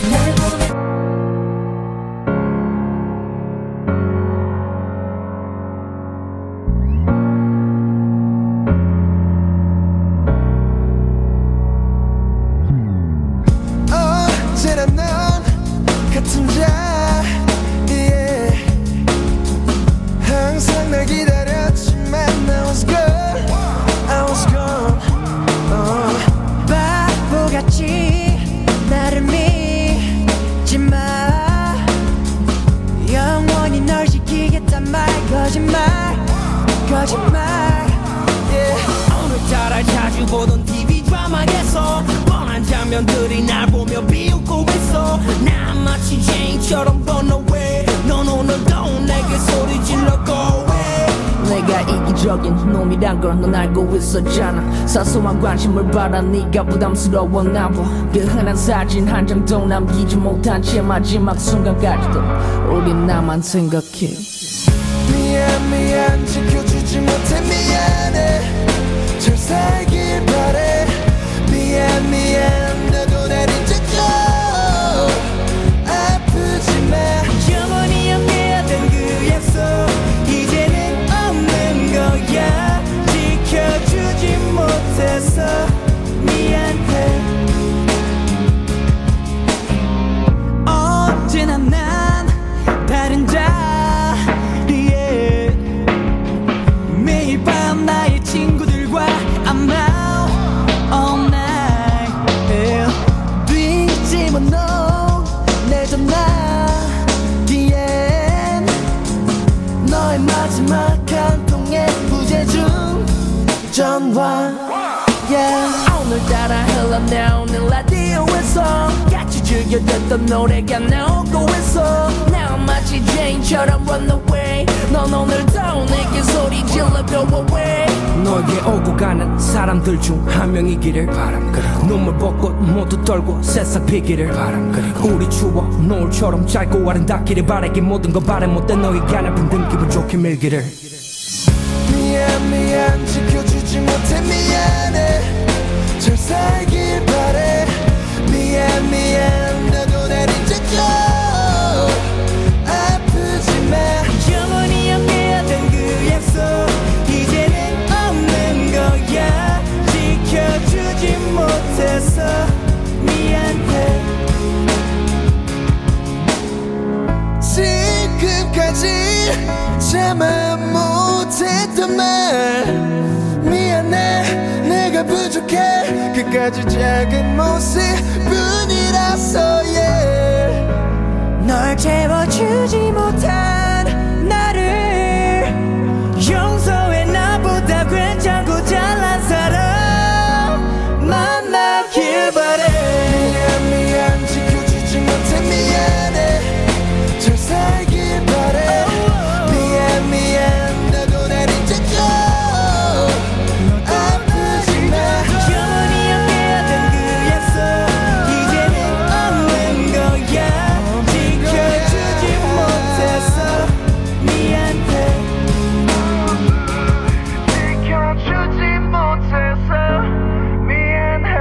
오늘따라 자주 보던 TV 드라마에서 뻔한 장면들이 날 보며 비웃고 있어 난 마치 제인처럼 run away 넌 오늘도 내게 소리 질러 go away 내가 이긴 이기적인 놈이란 걸 넌 알고 있었잖아. 사소한 관심을 받아 네가 부담스러웠나 봐. 그 흔한 사진 한 장도 남기지 못한 채 마지막 순간까지도 우린 나만 생각해. 미안 지켜주지 못해 미안해 잘 살길 바래 미안 너도 날 잊어줘 아프지 마 영원히 함께하던 그 약속 이제는 없는 거야. 지켜주지 못해서 미안해. 언제나 난 다른 자리에 매일 밤 나의 친구들과 I'm out all night yeah. 뒤집어놓은 내 전화기엔 너의 마지막 한 통의 부재중 전화 yeah. 오늘따라 흘러나오는 라디오에서 같이 즐겨 듣던 노래가 나오고 있어. 나 마치 제인처럼 run away. 넌 오늘도 내게 소리 질러 go away. 너에게 오고 가는 사람들 중 한 명이기를 바람. 그리고 눈물 벚꽃 모두 떨고 새싹 피기를 바람. 그리고 우리 추워 노을처럼 짧고 아름답기를 바라기 모든 거 바래 못된 너에게 아픈 등 기분 좋게 밀기를. 미안 지켜주지 못해 미안해 잘 살길 바래 미안 너도 날 잊어줘 아프지 마 영원히 함께하던 그 약속 이제는 없는 거야. 지켜주지 못해서 미안해. 지금까지 참아 못했던 말 미안해 내가 부족해 끝까지 작은 모습뿐이라서 yeah. 널 채워주지 못한 나를 용서해. 나보다 괜찮고 잘난 사람 만나길 바래. 미안 지켜주지 못해 미안해 잘 살길 바래 미안 너도 날 잊어줘 아프지 마 영원히 함께하던 그 약속 이제는 없는 거야. 지켜주지 못해서 미안해. 지켜주지 못해서 미안해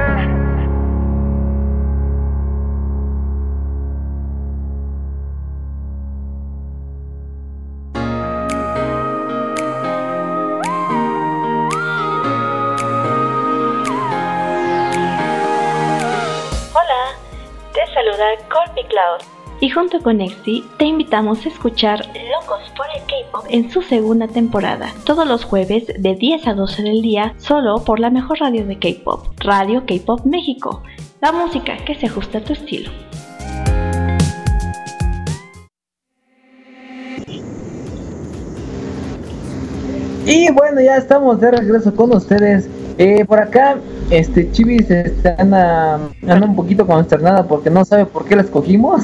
Hola, te saluda Corby Cloud y junto con Exi te invitamos a escuchar Locos por el K-Pop en su segunda temporada, todos los jueves de 10 a 12 del día, solo por la mejor radio de K-Pop, Radio K-Pop México, la música que se ajusta a tu estilo. Y bueno, ya estamos de regreso con ustedes. Por acá, Chivis anda un poquito consternada porque no sabe por qué la escogimos.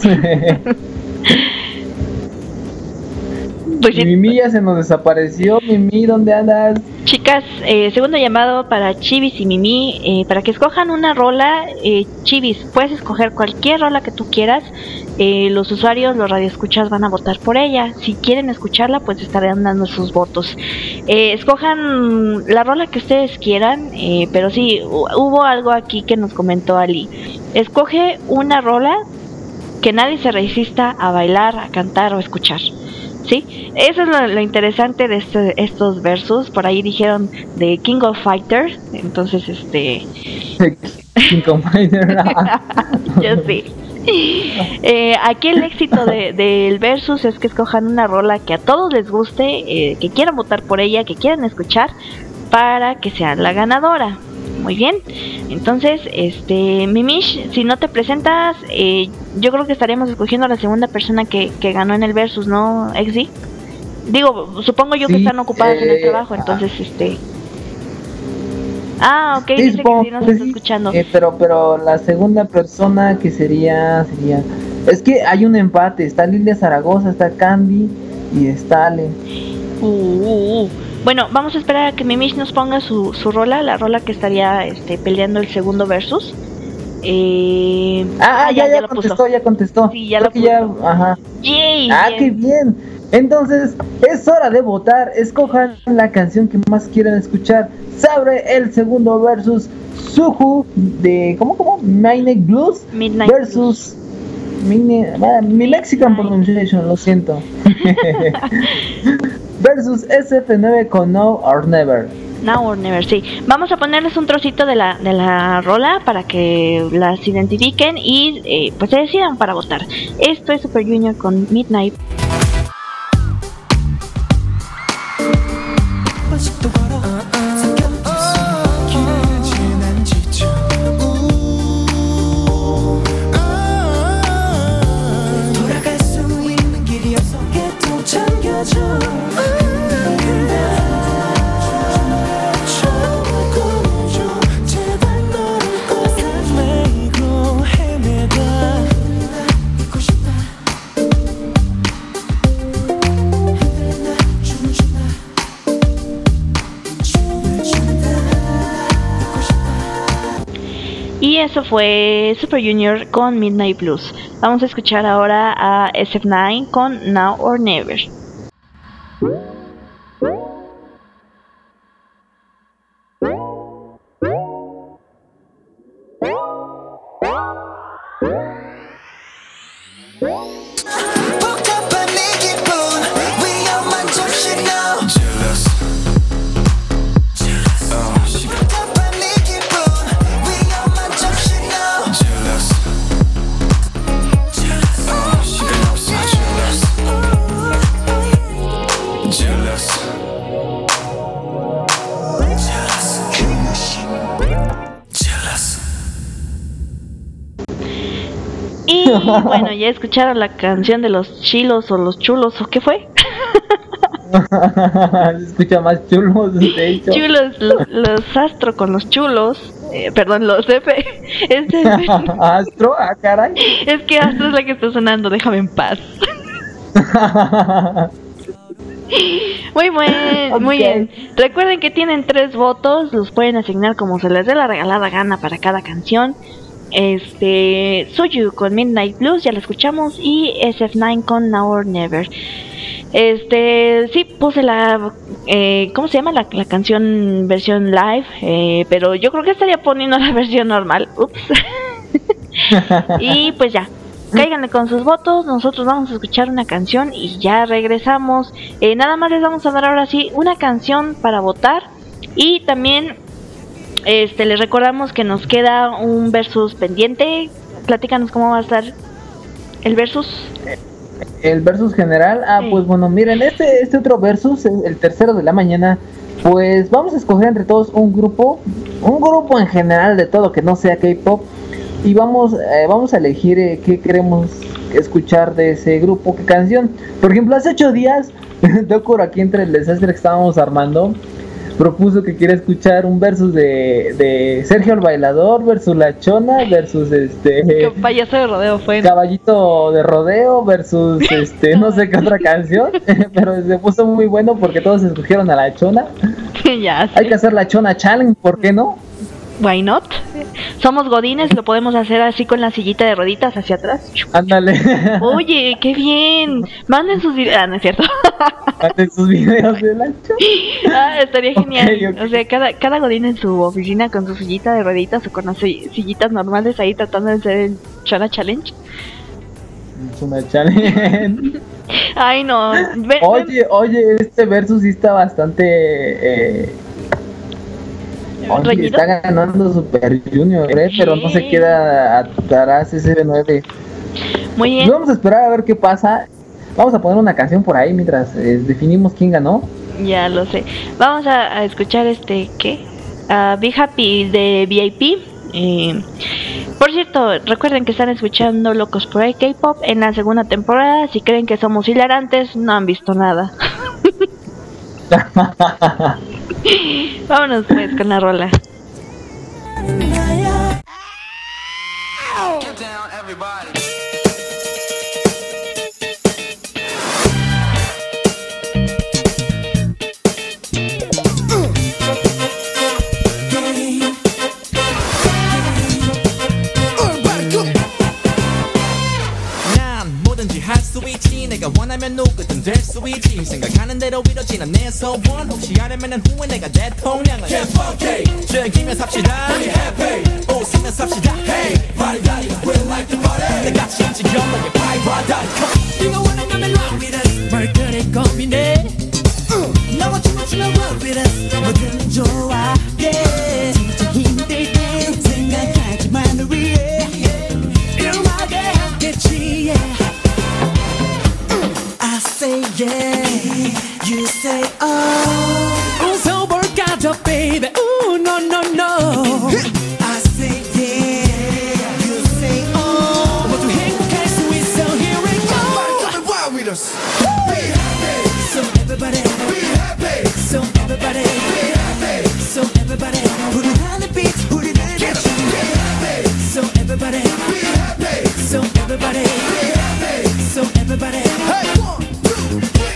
Pues Y Mimi ya se nos desapareció. Mimi, ¿dónde andas? chicas, segundo llamado para Chivis y Mimi, para que escojan una rola. Chivis, puedes escoger cualquier rola que tú quieras. Los usuarios, los radioescuchas van a votar por ella. Si quieren escucharla, pues estarán dando sus votos. Escojan la rola que ustedes quieran, pero sí, hubo algo aquí que nos comentó Ali. Escoge una rola que nadie se resista a bailar, a cantar o a escuchar. ¿Sí? Eso es lo interesante de estos versos. Por ahí dijeron de King of Fighters. Entonces, King Commander. yo sí. Aquí el éxito del versus es que escojan una rola que a todos les guste, que quieran votar por ella, que quieran escuchar, para que sea la ganadora. Muy bien. Entonces, Mimish, si no te presentas, yo creo que estaríamos escogiendo a la segunda persona que ganó en el versus, ¿no, Exi? Digo, supongo yo que están ocupadas en el trabajo, entonces, Ah, ok, Sí, dice que supongo sí nos que está sí. escuchando. Pero la segunda persona que sería... Es que hay un empate. Está Lilia Zaragoza, está Candy y está Ale. Bueno, vamos a esperar a que Mimish nos ponga su rola, la rola que estaría peleando el segundo versus. Ya lo contestó, puso. ya contestó. Sí, ya Creo lo que puso. ya, ajá. Yay, bien. Qué bien. Entonces, es hora de votar. Escojan la canción que más quieran escuchar. Se abre el segundo versus Suhu de ¿cómo? Midnight Blues Midnight versus mi Mexican pronunciation, lo siento. Versus SF9 con Now or Never. Now or Never, sí. Vamos a ponerles un trocito de la rola para que las identifiquen y pues se decidan para votar. Esto es Super Junior con Midnight. 돌아갈 수 있는 길이어서 계속 잠겨줘 제발 너를 꼭 헤매고 헤매다 잊고 싶다 흔들린다 춤을 춘다 춤을 춘다 잊고 싶다. Y eso fue Super Junior con Midnight Blues. Vamos a escuchar ahora a SF9 con Now or Never. 복잡한 네 기분 위험한 정신 now 복잡한 네 기분 위험한 정신 now Y bueno, ya escucharon la canción de los chilos o los chulos o qué fue. Se escucha más chulo, de hecho. Chulos, los Astro con los chulos. Perdón, los F. Astro, caray. Es que Astro es la que está sonando, déjame en paz. Muy bien, muy bien. Recuerden que tienen 3 votos, los pueden asignar como se les dé la regalada gana para cada canción. Suyu con Midnight Blues, ya la escuchamos, y SF9 con Now or Never. Sí, puse la ¿cómo se llama? La canción versión live, pero yo creo que estaría poniendo la versión normal. Ups. Y pues ya, cáiganle con sus votos, nosotros vamos a escuchar una canción y ya regresamos. Nada más les vamos a dar ahora sí una canción para votar y también les recordamos que nos queda un versus pendiente. Platícanos cómo va a estar el versus. El versus general, Sí. Pues bueno, miren, este otro versus, el tercero de la mañana, pues vamos a escoger entre todos un grupo en general de todo que no sea K-pop, y vamos a elegir qué queremos escuchar de ese grupo, qué canción. Por ejemplo, hace 8 días, Dokuro, aquí entre el desastre que estábamos armando, propuso que quiere escuchar un versus de Sergio el Bailador versus La Chona versus ¿Qué payaso de rodeo fue? Caballito de Rodeo versus no sé qué otra canción, pero se puso muy bueno porque todos escogieron a La Chona. Ya sé. Hay que hacer La Chona Challenge, ¿por qué no? Why not? Somos godines, lo podemos hacer así con la sillita de rueditas hacia atrás. Ándale. Oye, qué bien. Manden sus videos. No es cierto. Manden sus videos de La Chona. Estaría genial. Ok. O sea, cada godín en su oficina con su sillita de rueditas o con las sillitas normales ahí tratando de hacer el Chona Challenge. Es una challenge. Ay, no. Oye, este versus sí está bastante ¿Reñido? está ganando Super Junior, pero no se queda atrás ese 9. Muy bien. Vamos a esperar a ver qué pasa. Vamos a poner una canción por ahí mientras definimos quién ganó. Ya lo sé. Vamos a escuchar ¿qué? Be Happy de VIP. Por cierto, recuerden que están escuchando Locos por el K-Pop en la segunda temporada. Si creen que somos hilarantes, no han visto nada. Vámonos pues con la rola. Get down, everybody. 수위지 생각하는 대로 이뤄지는 내 소원 혹시 알면은 후회 내가 대통령을 Get funky 즐기며 삽시다 Be happy 웃으며 삽시다 Hey party party we like to party 다 같이 움직여 너의 파이바다리 네가 원하면 rock with us 말들을 고민해 너와 춤을 추며 rock with us 뭐든 좋아 yeah 진짜 힘들 때 생각하지만 널 위해 음악에 함께지 yeah I say yeah you say oh 웃어볼까 더 baby ooh no no no I say yeah you say oh 모두 행복할 수 있어 here we go Come wild with us Be happy so everybody Be happy so everybody Be happy so everybody 우리 하는 beat 우리를 get you Be happy so everybody Be happy so everybody Be happy so everybody Hey 1, 2, 3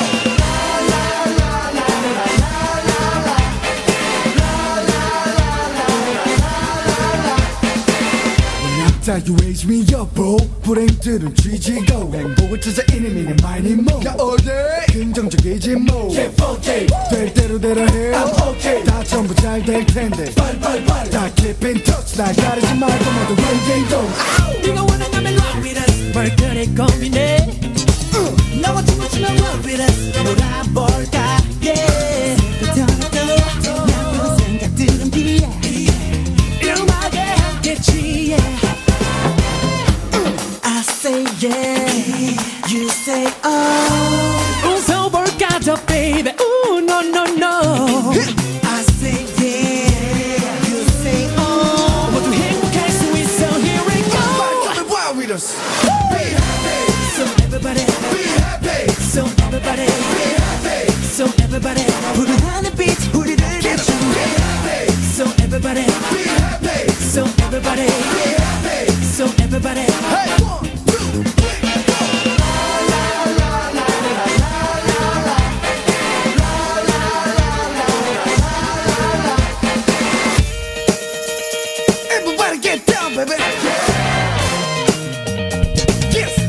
자, you raise me up, bro. 불행들은 쥐지고 행복을 찾아 이름이는 많이 모. 야, all day 긍정적이지 뭐. Get funky. 될 대로 되라 해. I'm okay. 다 전부 잘 될 텐데. 빨빨빨. 다 keep in touch. 날 가리지 말고 모두 왼갱도. 네가 원하면 rock with us. 말들을 고민해. 너와 춤을 추며 rock with us. 놀아볼까? Yeah. 또 나쁜 생각들은 피해. 음악에 함께지. Yeah. I say yeah, you say oh 웃어볼까 더 baby, ooh no no no I say yeah, you say oh 모두 행복할 수 있어 here we go Come wild with us Be happy, so everybody Be happy, so everybody Be happy, so everybody 우리 하는 beat 우리를 get you Be happy, so everybody Be happy, so everybody Be happy, so everybody Hey 1, 2, 3 Everybody get down, baby Yes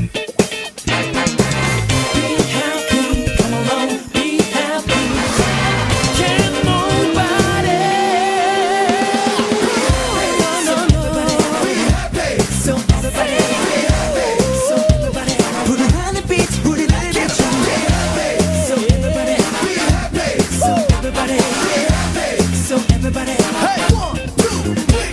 Be happy, come along, be happy Can't nobody No, no, no Be happy, so everybody Be happy, so everybody 우리 하는 beat, 우리를 get you Be happy, so everybody Be happy, so everybody Be happy, so everybody Hey 1, 2, 3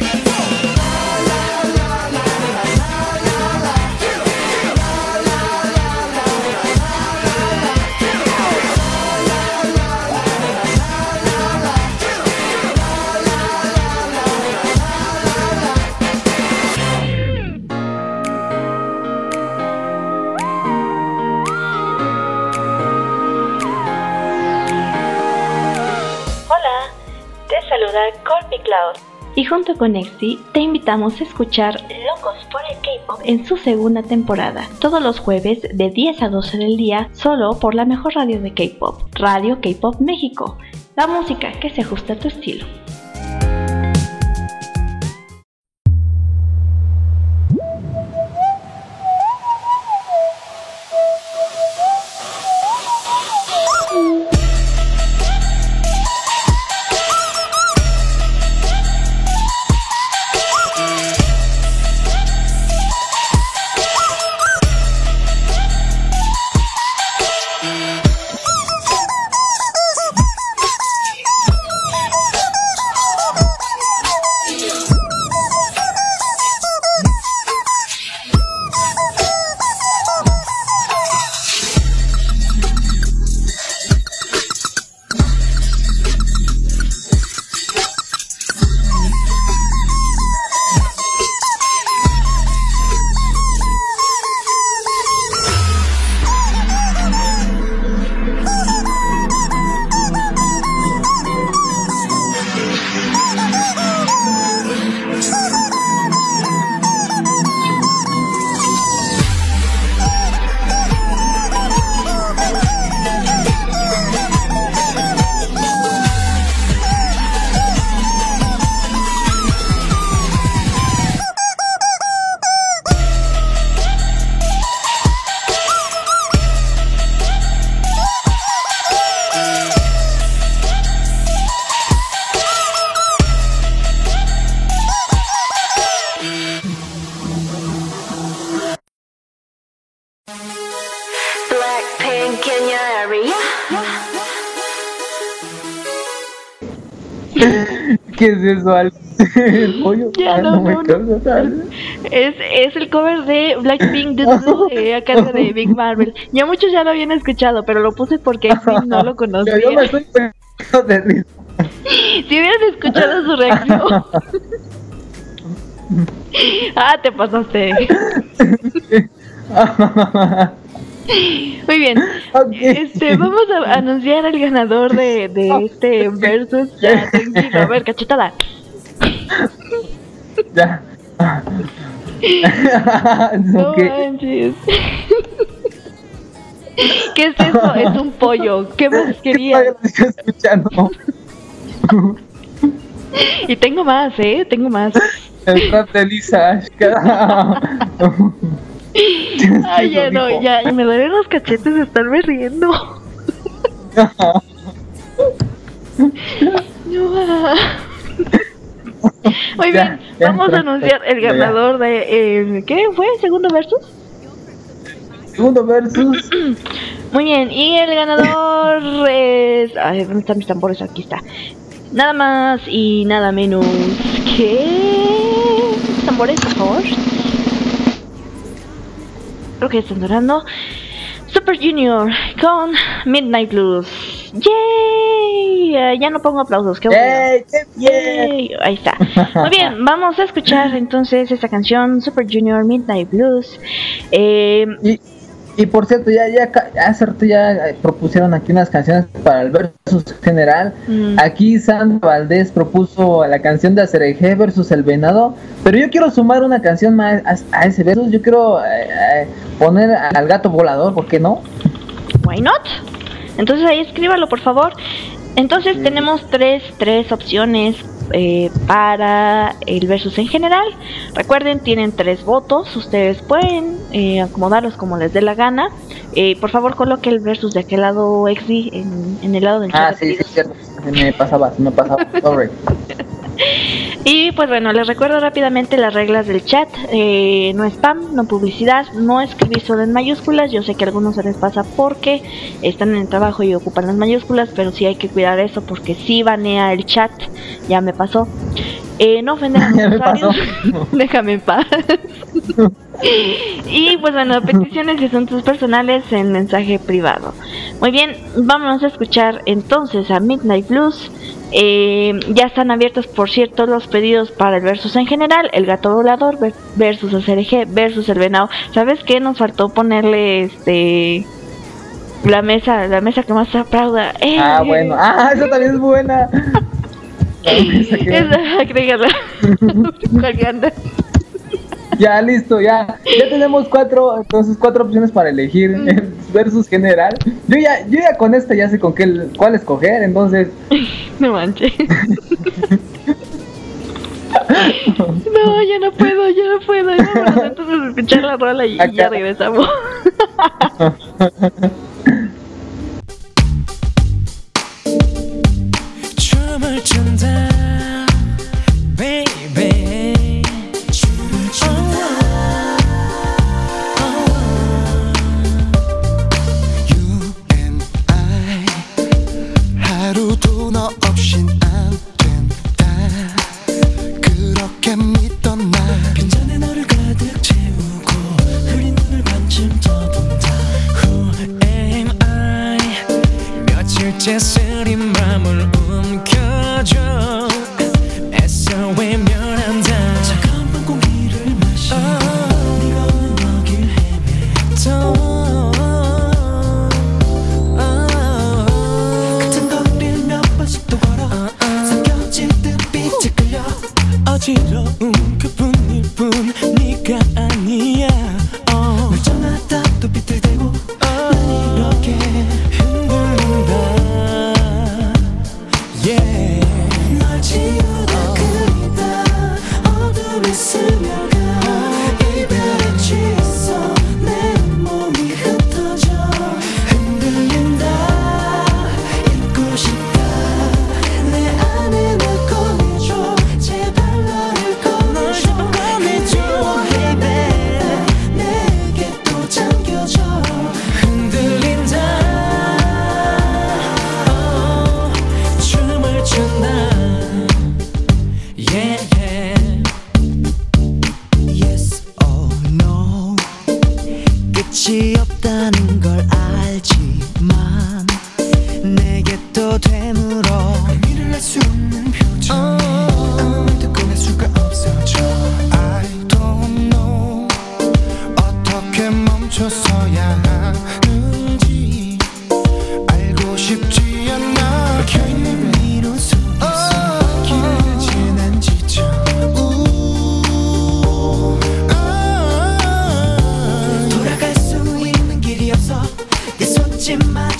Hola, te saluda Corby Cloud y junto con Exi te invitamos a escuchar Locos por el K-Pop en su segunda temporada, todos los jueves de 10 a 12 del día, solo por la mejor radio de K-Pop, Radio K-Pop México, la música que se ajusta a tu estilo. ¿Qué es eso, Alex? El pollo. Ya, no, me no, no. causa tal. Es el cover de Blackpink Doo a cargo de Big Marvel. Ya muchos ya lo habían escuchado, pero lo puse porque no lo conocía. Yo me estoy pegando de risa. Si hubieran escuchado su reacción. Ah, te pasaste. Muy bien. Okay. Vamos a anunciar al ganador de este versus. Ya, tranquilo. A ver, cachetada. Ya. No Ok. manches. ¿Qué es eso? Es un pollo. ¿Qué más querías? ¿Qué estoy escuchando? Y tengo más, tengo más. El rap de Lisa. Ay, ya no, ya me duelen los cachetes de estarme riendo. Muy bien, vamos a anunciar el ganador de ¿qué fue? ¿Segundo versus? Segundo versus. Muy bien, y el ganador es... Ay, ¿dónde están mis tambores? Aquí está. Nada más y nada menos que... Tambores, por favor. Creo que están sonando. Super Junior con Midnight Blues. ¡Yay! Ya no pongo aplausos, qué bueno. ¡Yay! Ahí está. Muy bien, vamos a escuchar entonces esta canción, Super Junior Midnight Blues. Y por cierto, ya hace rato ya propusieron aquí unas canciones para el versus general. Aquí Sandra Valdés propuso la canción de Azereje versus El Venado, pero yo quiero sumar una canción más a ese versus. Yo quiero poner al Gato Volador, ¿por qué no? Why not? Entonces ahí escríbalo, por favor. Entonces tenemos tres opciones para el versus en general. Recuerden, tienen 3 votos. Ustedes pueden acomodarlos como les dé la gana. Por favor, coloque el versus de aquel lado, Exi, en el lado del chat. Sí, es cierto. Se me pasaba. Sorry. Y pues bueno, les recuerdo rápidamente las reglas del chat. No spam, no publicidad, no escribir solo en mayúsculas. Yo sé que a algunos se les pasa porque están en el trabajo y ocupan las mayúsculas, pero sí hay que cuidar eso porque sí banea el chat. Ya me pasó. No ofender a los usuarios. Déjame en paz. Y pues bueno, peticiones y asuntos personales en mensaje privado. Muy bien, vámonos a escuchar entonces a Midnight Blues. Ya están abiertos, por cierto, los pedidos para el versus en general. El Gato Volador versus ACRG versus El Venado. ¿Sabes qué? Nos faltó ponerle la mesa que más se aplauda. Bueno. Esa también es buena. Esa, agrégala. Colgando. Ya, listo, ya tenemos 4 opciones para elegir el versus general. Yo ya con esta ya sé cuál escoger, entonces. No manches. No, ya no puedo. Vámonos entonces a escuchar la rola y ya regresamos. 춤을 춘다, baby. 춤을 춘다. You and I 하루도 너 없인 안 된다. 그렇게 믿던 나 빈잔에 너를 가득 채우고 흐린 눈을 반쯤 떠본다. Who am I? 며칠째 쓰린 맘을 움켜줘 애써 외면한다. 차가운 밤 공기를 마시고 네가 오는 거길 헤매도 같은 거리를 몇 번씩 또 걸어 삼켜질 듯 빛에 끌려 어지러운 그뿐일 뿐 네가 아니야. 널 전하다 또 비틀대고 난 이렇게 흔들린다. 널 지우다 그리다 어둠에 스며가 이별에 취했어 내 몸이 흩어져 흔들린다 잊고 싶다 내 안에 널 꺼내줘 제발 너를 꺼내줘 Hey baby 내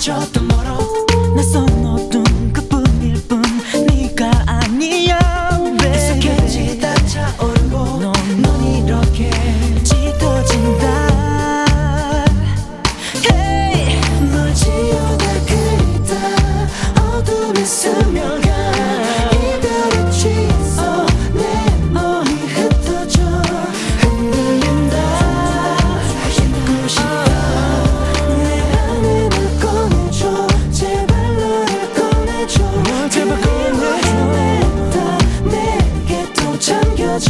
스쳐도 멀어 낯선 어둠 그뿐일 뿐 네가 아니야 익숙해지다 차오르고 넌 이렇게 짙어진다 hey. 널 지우다 그리다 어둠에 스며가 이별의 취소 내 몸이 흩어져 흔들린다 씻고 싶다 내 안에 널 꺼내줘 제발 너를 꺼내줘 제발 꺼내줘 내게 또 잠겨줘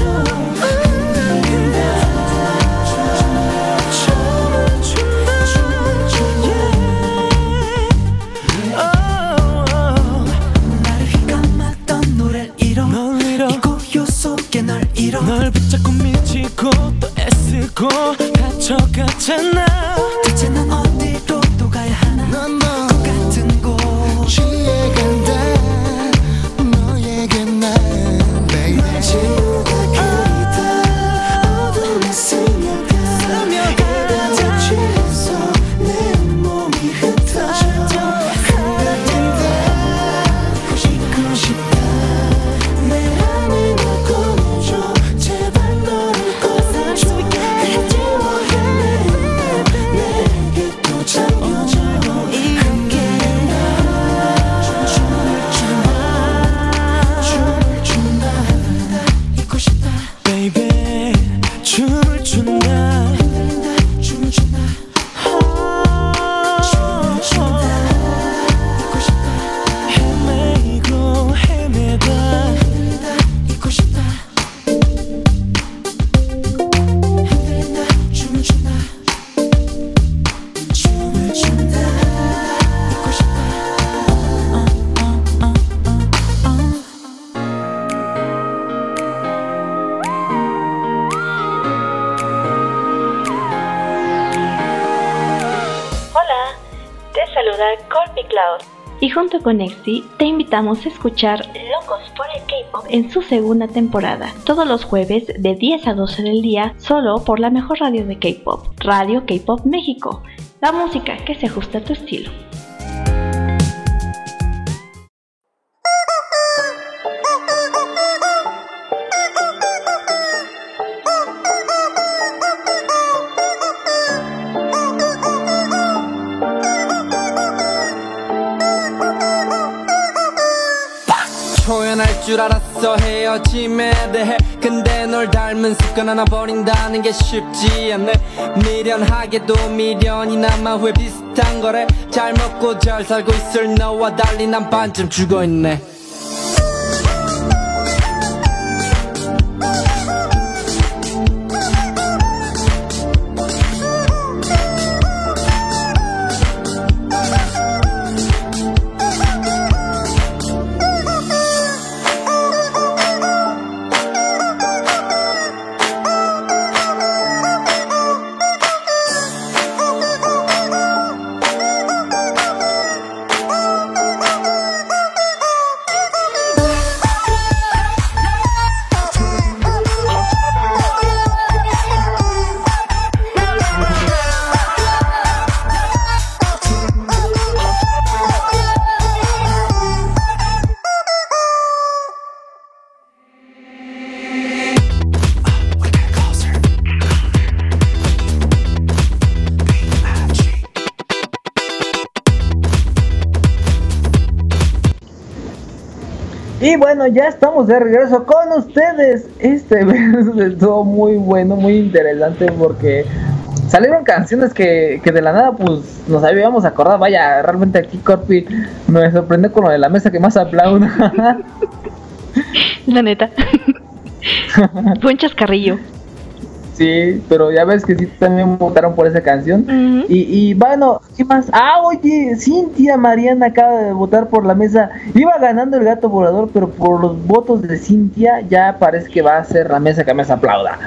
흔들린다 춤을 춘다 나를 휘감았던 노래를 잃어 이 고요 속에 널 잃어 널 붙잡고 미치고 또 애쓰고 갇혀갔잖아 대체 난 어디로 또 가야 하나 넌 것 같은 곳 취해간다 너에게 난 널 지우다 그리다 어둠에 스며가 이별의 취소 내 몸이 흩어져 흔들린다 씻고 싶다 내 안에 널 꺼내줘 제발 너를 꺼내줘 내게 또 잠겨줘 흔들린다 춤을 춘다 잊고 싶다 baby 춤을 춘다 흔들린다 춤을 춘다 춤을 춘다 잊고 싶다 헤매고 헤매다 흔들린다 잊고 싶다 흔들린다 춤을 춘다 춤을 춘다 잊고 싶다 Hola, te saluda Corby Cloud y junto con Exi te invitamos a escuchar Locos por el K-Pop en su segunda temporada, todos los jueves de 10 a 12 del día, solo por la mejor radio de K-Pop, Radio K-Pop México, la música que se ajusta a tu estilo. 표현할 줄 알았어 헤어짐에 대해 근데 널 닮은 습관 하나 버린다는 게 쉽지 않네 미련하게도 미련이 남아 왜 비슷한 거래 잘 먹고 잘 살고 있을 너와 달리 난 반쯤 죽어있네 Y bueno, ya estamos de regreso con ustedes. Este verso estuvo muy bueno, muy interesante porque salieron canciones que de la nada pues nos habíamos acordado. Vaya, realmente aquí Corpi me sorprendió con lo de la mesa que más aplauda. La neta. Fue un chascarrillo. Sí, pero ya ves que sí también votaron por esa canción. Y bueno, ¿qué más? Ah, oye, Cintia Mariana acaba de votar por la mesa. Iba ganando el gato volador, pero por los votos de Cintia ya parece que va a ser la mesa que más aplauda.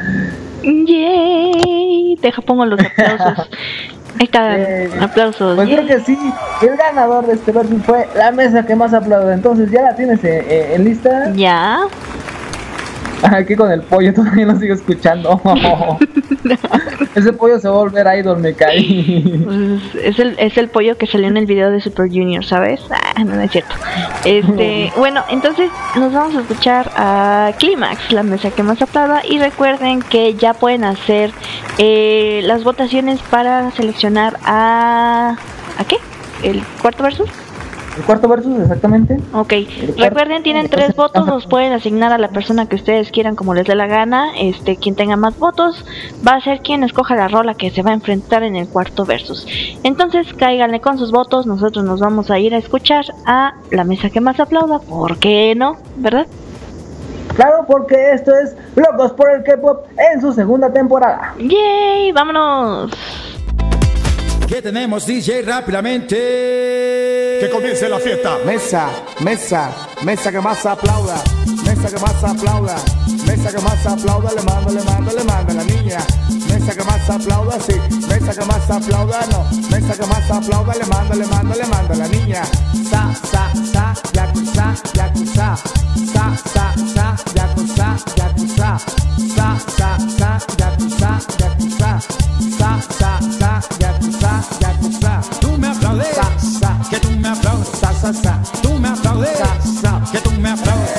Yay, deja pongo los aplausos. Ahí está, aplausos. Pues creo que sí, el ganador de este verso fue la mesa que más aplauda. Entonces, ¿ya la tienes en lista? Ya. Aquí con el pollo todavía lo sigo escuchando. Ese pollo se va a volver idol, me cae. Pues es el pollo que salió en el video de Super Junior, ¿sabes? No es cierto. Bueno, entonces nos vamos a escuchar a Clímax, la mesa que más aplauda. Y recuerden que ya pueden hacer las votaciones para seleccionar ¿a qué? ¿El cuarto versus? El cuarto versus, exactamente. Ok, recuerden, tienen 3 votos, los pueden asignar a la persona que ustedes quieran como les dé la gana. Quien tenga más votos va a ser quien escoja la rola que se va a enfrentar en el cuarto versus. Entonces cáiganle con sus votos, nosotros nos vamos a ir a escuchar a la mesa que más aplauda, ¿por qué no? ¿Verdad? Claro, porque esto es Locos por el K-Pop en su segunda temporada. ¡Yay! ¡Vámonos! ¿Qué tenemos, DJ? Rápidamente. Que comience la fiesta. Mesa que más aplauda. Mesa que más aplauda. Mesa que más aplauda, le mando a la niña. Mesa que más aplauda, sí. Mesa que más aplauda, no. Mesa que más aplauda, le mando a la niña. Sa, yakuza, yakuza. Sa, yakuza, yakuza. Sa, yakuza, yakuza. Sa, yakuza, yakuza. Tú me aplaudes, que tú me aplaudes. Tú me aplaudes, que tú me aplaudes.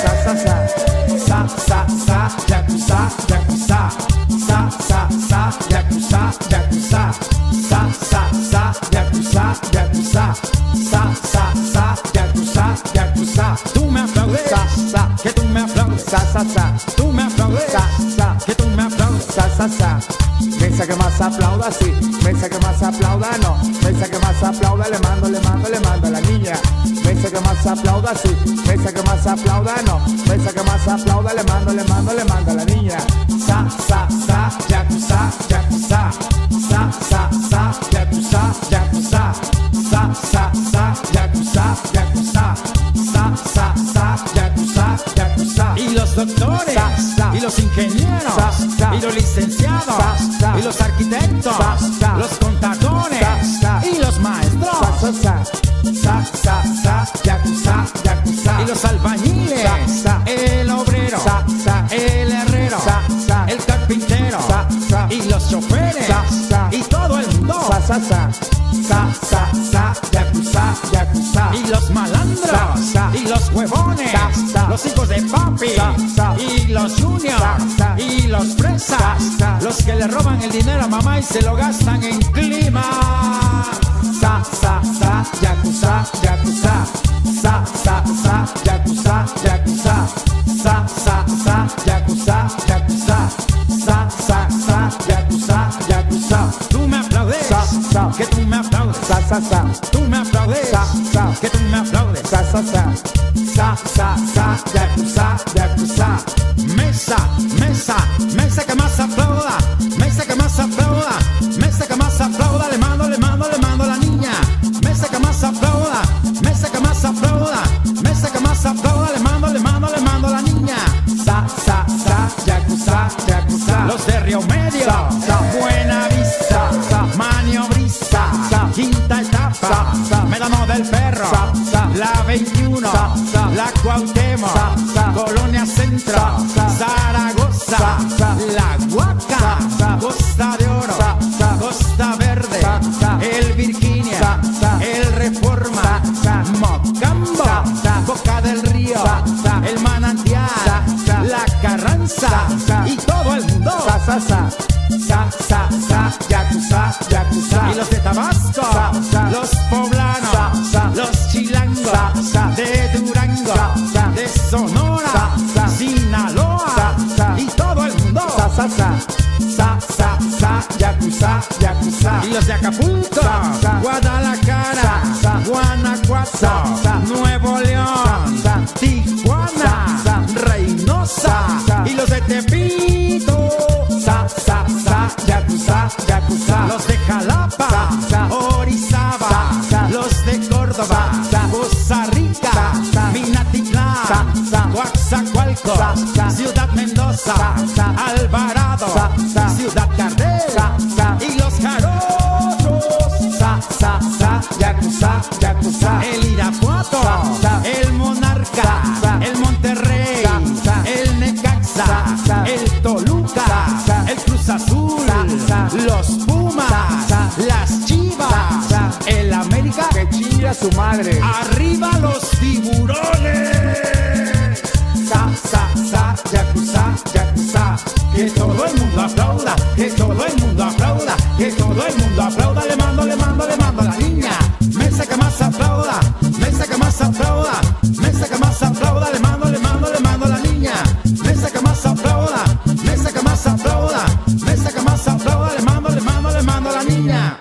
Yakuza, yakuza. Yakuza, yakuza. Yakuza, yakuza. Yakuza, yakuza. Tú me aplaudes, que tú me aplaudes. Tú me aplaudes, que tú me aplaudes. Mesa que más aplauda, sí. Mesa que más aplauda, no. Mesa que más aplauda, le mando a la niña. Mesa que más aplauda, sí. Mesa que más aplauda, no. Mesa que más aplauda, le mando a la niña. Sa, yakuza, yakuza. Sa, yakuza, yakuza. Sa, yakuza, yakuza. Yakuza, yakuza. Y los doctores, y los ingenieros, y los licenciados, y los arquitectos, los contadores, y los maestros. Yakuza, yakuza. Y los albañiles, el obrero, el herrero, el carpintero, y los choferes, y todo el mundo. Yakuza, yakuza. Y los malandros, y los huevones, los hijos de papi, y los juniors, y los fresas, los que le roban el dinero a mamá y se lo gastan en clima. Yakuza, yakuza. Yakuza, yakuza. Yakuza, yakuza. Yakuza, yakuza. Tú me aplaudes, que tú me aplaudes. Tú me aplaudes, que tú me aplaudes. Yakuza, yakuza. Mesa que más aplauda. Mesa que más aplauda. Mesa que más aplauda, le mando a la niña. Mesa que más aplauda. Mesa que más aplauda. Mesa que más aplauda, le mando a la niña. Yakuza, yakuza. Los de Río Medio, Buena Vista, Maniobrista, Quinta Etapa, Médano del Perro, la 21, la Cuauhtémoc, Colonia Centro, Zaragoza, La Huaca, Costa de Oro, Costa Verde, el Virginia, el Reforma, Mocambo, Boca del Río, el Manantial, la Carranza y todo el mundo. Yakuza, yakuza. Y los de Tabasco, los poblanos, los chilangos, de Durango, de Sonora, Sinaloa y todo el mundo. Yakuza, yakuza. Y los de Acapulco, Guadalajara, Guanajuato, Nuevo León, Tijuana, Reynosa y los de Tepito. Yakuza, yakuza. Los de Jalapa, Orizaba, los de Córdoba, Costa Rica, Minatitlán, Coatzacoalcos, Ciudad Mendoza, Alvarado, Ciudad Cardel y los Jarochos. Yakuza, yakuza. El Irapuato, el Monarca, el Monterrey, el Necaxa, el Toluca, el Cruz Azul, los madre. ¡Arriba los tiburones! Yakuza, yakuza. Que todo el mundo aplauda, que todo el mundo aplauda, que todo el mundo aplauda. Le mando a la niña. Mesa que más aplauda, mesa que más aplauda, mesa que más aplauda. Le mando a la niña. Mesa que más aplauda, mesa que más aplauda, mesa que más aplauda. Le mando a la niña.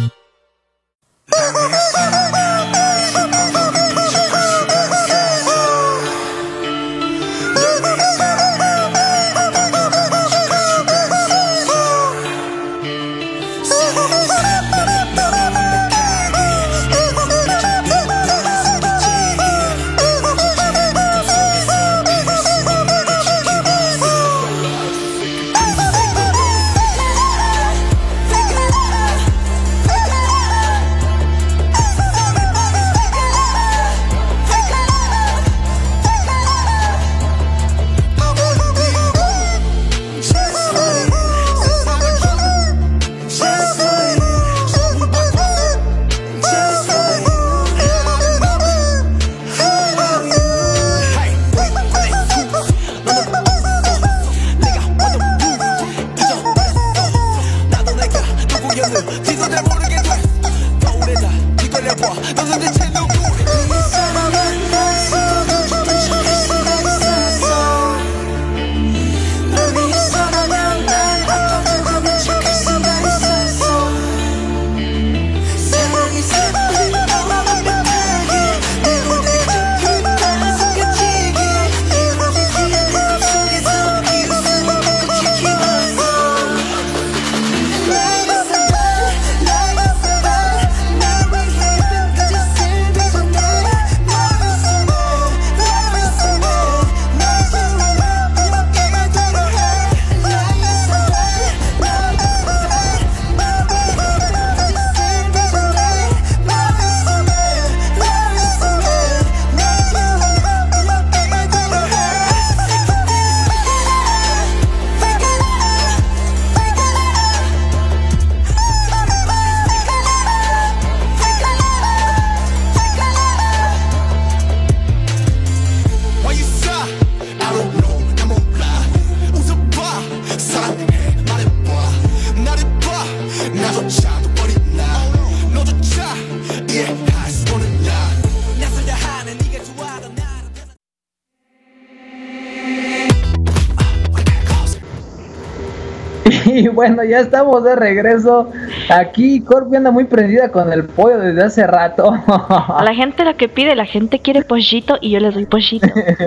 Y bueno, ya estamos de regreso. Aquí Corpi anda muy prendida con el pollo desde hace rato. A la gente lo que pide, la gente quiere pollito y yo les doy pollito.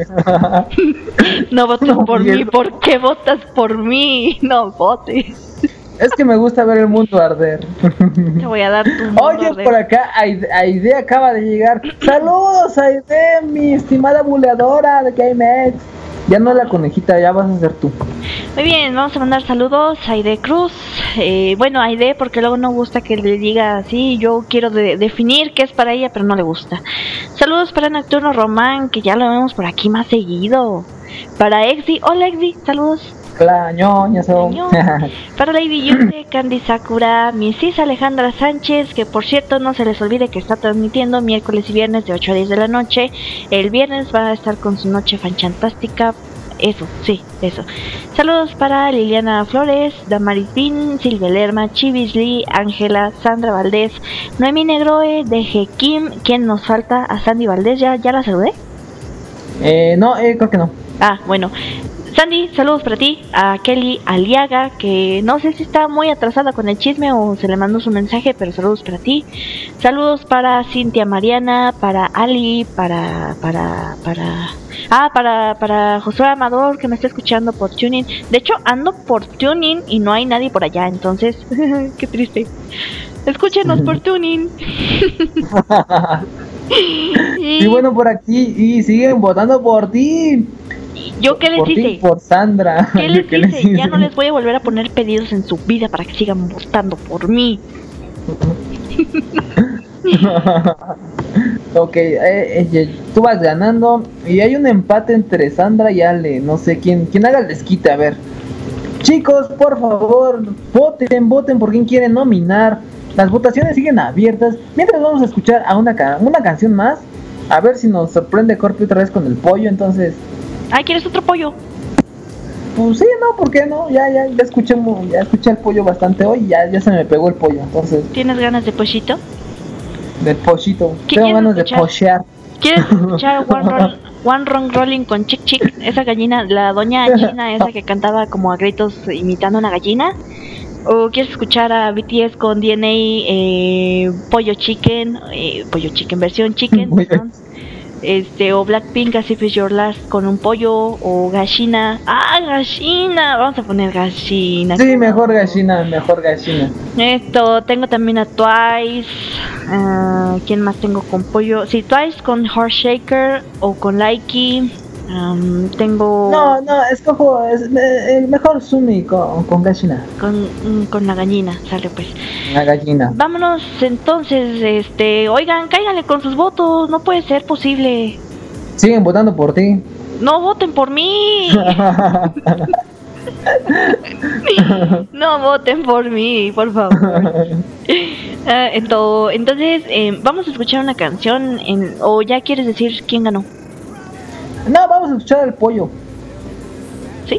No votes por mí, ¿por qué votas por mí? No votes. Es que me gusta ver el mundo arder. Te voy a dar tu mundo Oye, arder. por acá Aide acaba de llegar. Saludos Aide, mi estimada buleadora de GameX. Ya no la conejita, ya vas a ser tú. Muy bien, vamos a mandar saludos a Aide Cruz. Bueno, Aide, porque luego no gusta que le diga así. Yo quiero definir qué es para ella, pero no le gusta. Saludos para Nocturno Román, que ya lo vemos por aquí más seguido. Para Exi, hola Exi, saludos. Para Lady Yute, Candy Sakura, mi sis Alejandra Sánchez, que por cierto no se les olvide que está transmitiendo miércoles y viernes de 8 a 10 de la noche. El viernes va a estar con su noche fanchantástica. Eso, sí, eso. Saludos para Liliana Flores, Damaris Bin, Silvia Lerma, Chivis Lee, Ángela, Sandra Valdés, Noemi Negroe, DG Kim. ¿Quién nos falta? A Sandy Valdés, ¿ya la saludé? No, creo que no. Ah, bueno. Sandy, saludos para ti, a Kelly Aliaga, que no sé si está muy atrasada con el chisme o se le mandó su mensaje, pero saludos para ti. Saludos para Cintia Mariana, para Ali, para Josué Amador, que me está escuchando por Tuning. De hecho, ando por Tuning y no hay nadie por allá, entonces, qué triste. Escúchenos por Tuning. Y bueno, por aquí, y siguen votando por ti. ¿Yo qué les hice? Por Sandra. ¿Qué les hice? Ya no les voy a volver a poner pedidos en su vida para que sigan votando por mí. Ok, tú vas ganando y hay un empate entre Sandra y Ale. No sé quién haga el desquite. A ver, chicos, por favor, voten por quién quieren nominar Las votaciones siguen abiertas. Mientras vamos a escuchar a una canción más. A ver si nos sorprende Corpi otra vez con el pollo. Entonces, Ay, ¿quieres otro pollo? pues sí, no, ¿por qué no? Ya escuché el pollo bastante hoy y ya se me pegó el pollo. Entonces, ¿Tienes ganas de pollito? del pollito. ¿Qué Tengo quieres ganas de escuchar? pollear. ¿Quieres escuchar One Wrong Rolling con Chick Chick? Esa gallina, la doña china esa que cantaba como a gritos imitando una gallina. ¿O quieres escuchar a BTS con DNA, Pollo Chicken versión Chicken, perdón? O Blackpink, As If It's Your Last con un pollo, o gallina. ¡Ah, gallina! Vamos a poner gallina. Sí, mejor gallina. Tengo también a Twice. ¿Quién más tengo con pollo? Sí, Twice con Heart Shaker o con Likey. Tengo. No, escojo mejor Sumi con gallina. Con la gallina, sale pues. La gallina. Vámonos entonces, oigan, cáiganle con sus votos, no puede ser posible. Siguen votando por ti. No voten por mí. No voten por mí, por favor. Entonces, vamos a escuchar una canción o ya quieres decir quién ganó. No, vamos a escuchar el pollo. ¿Sí?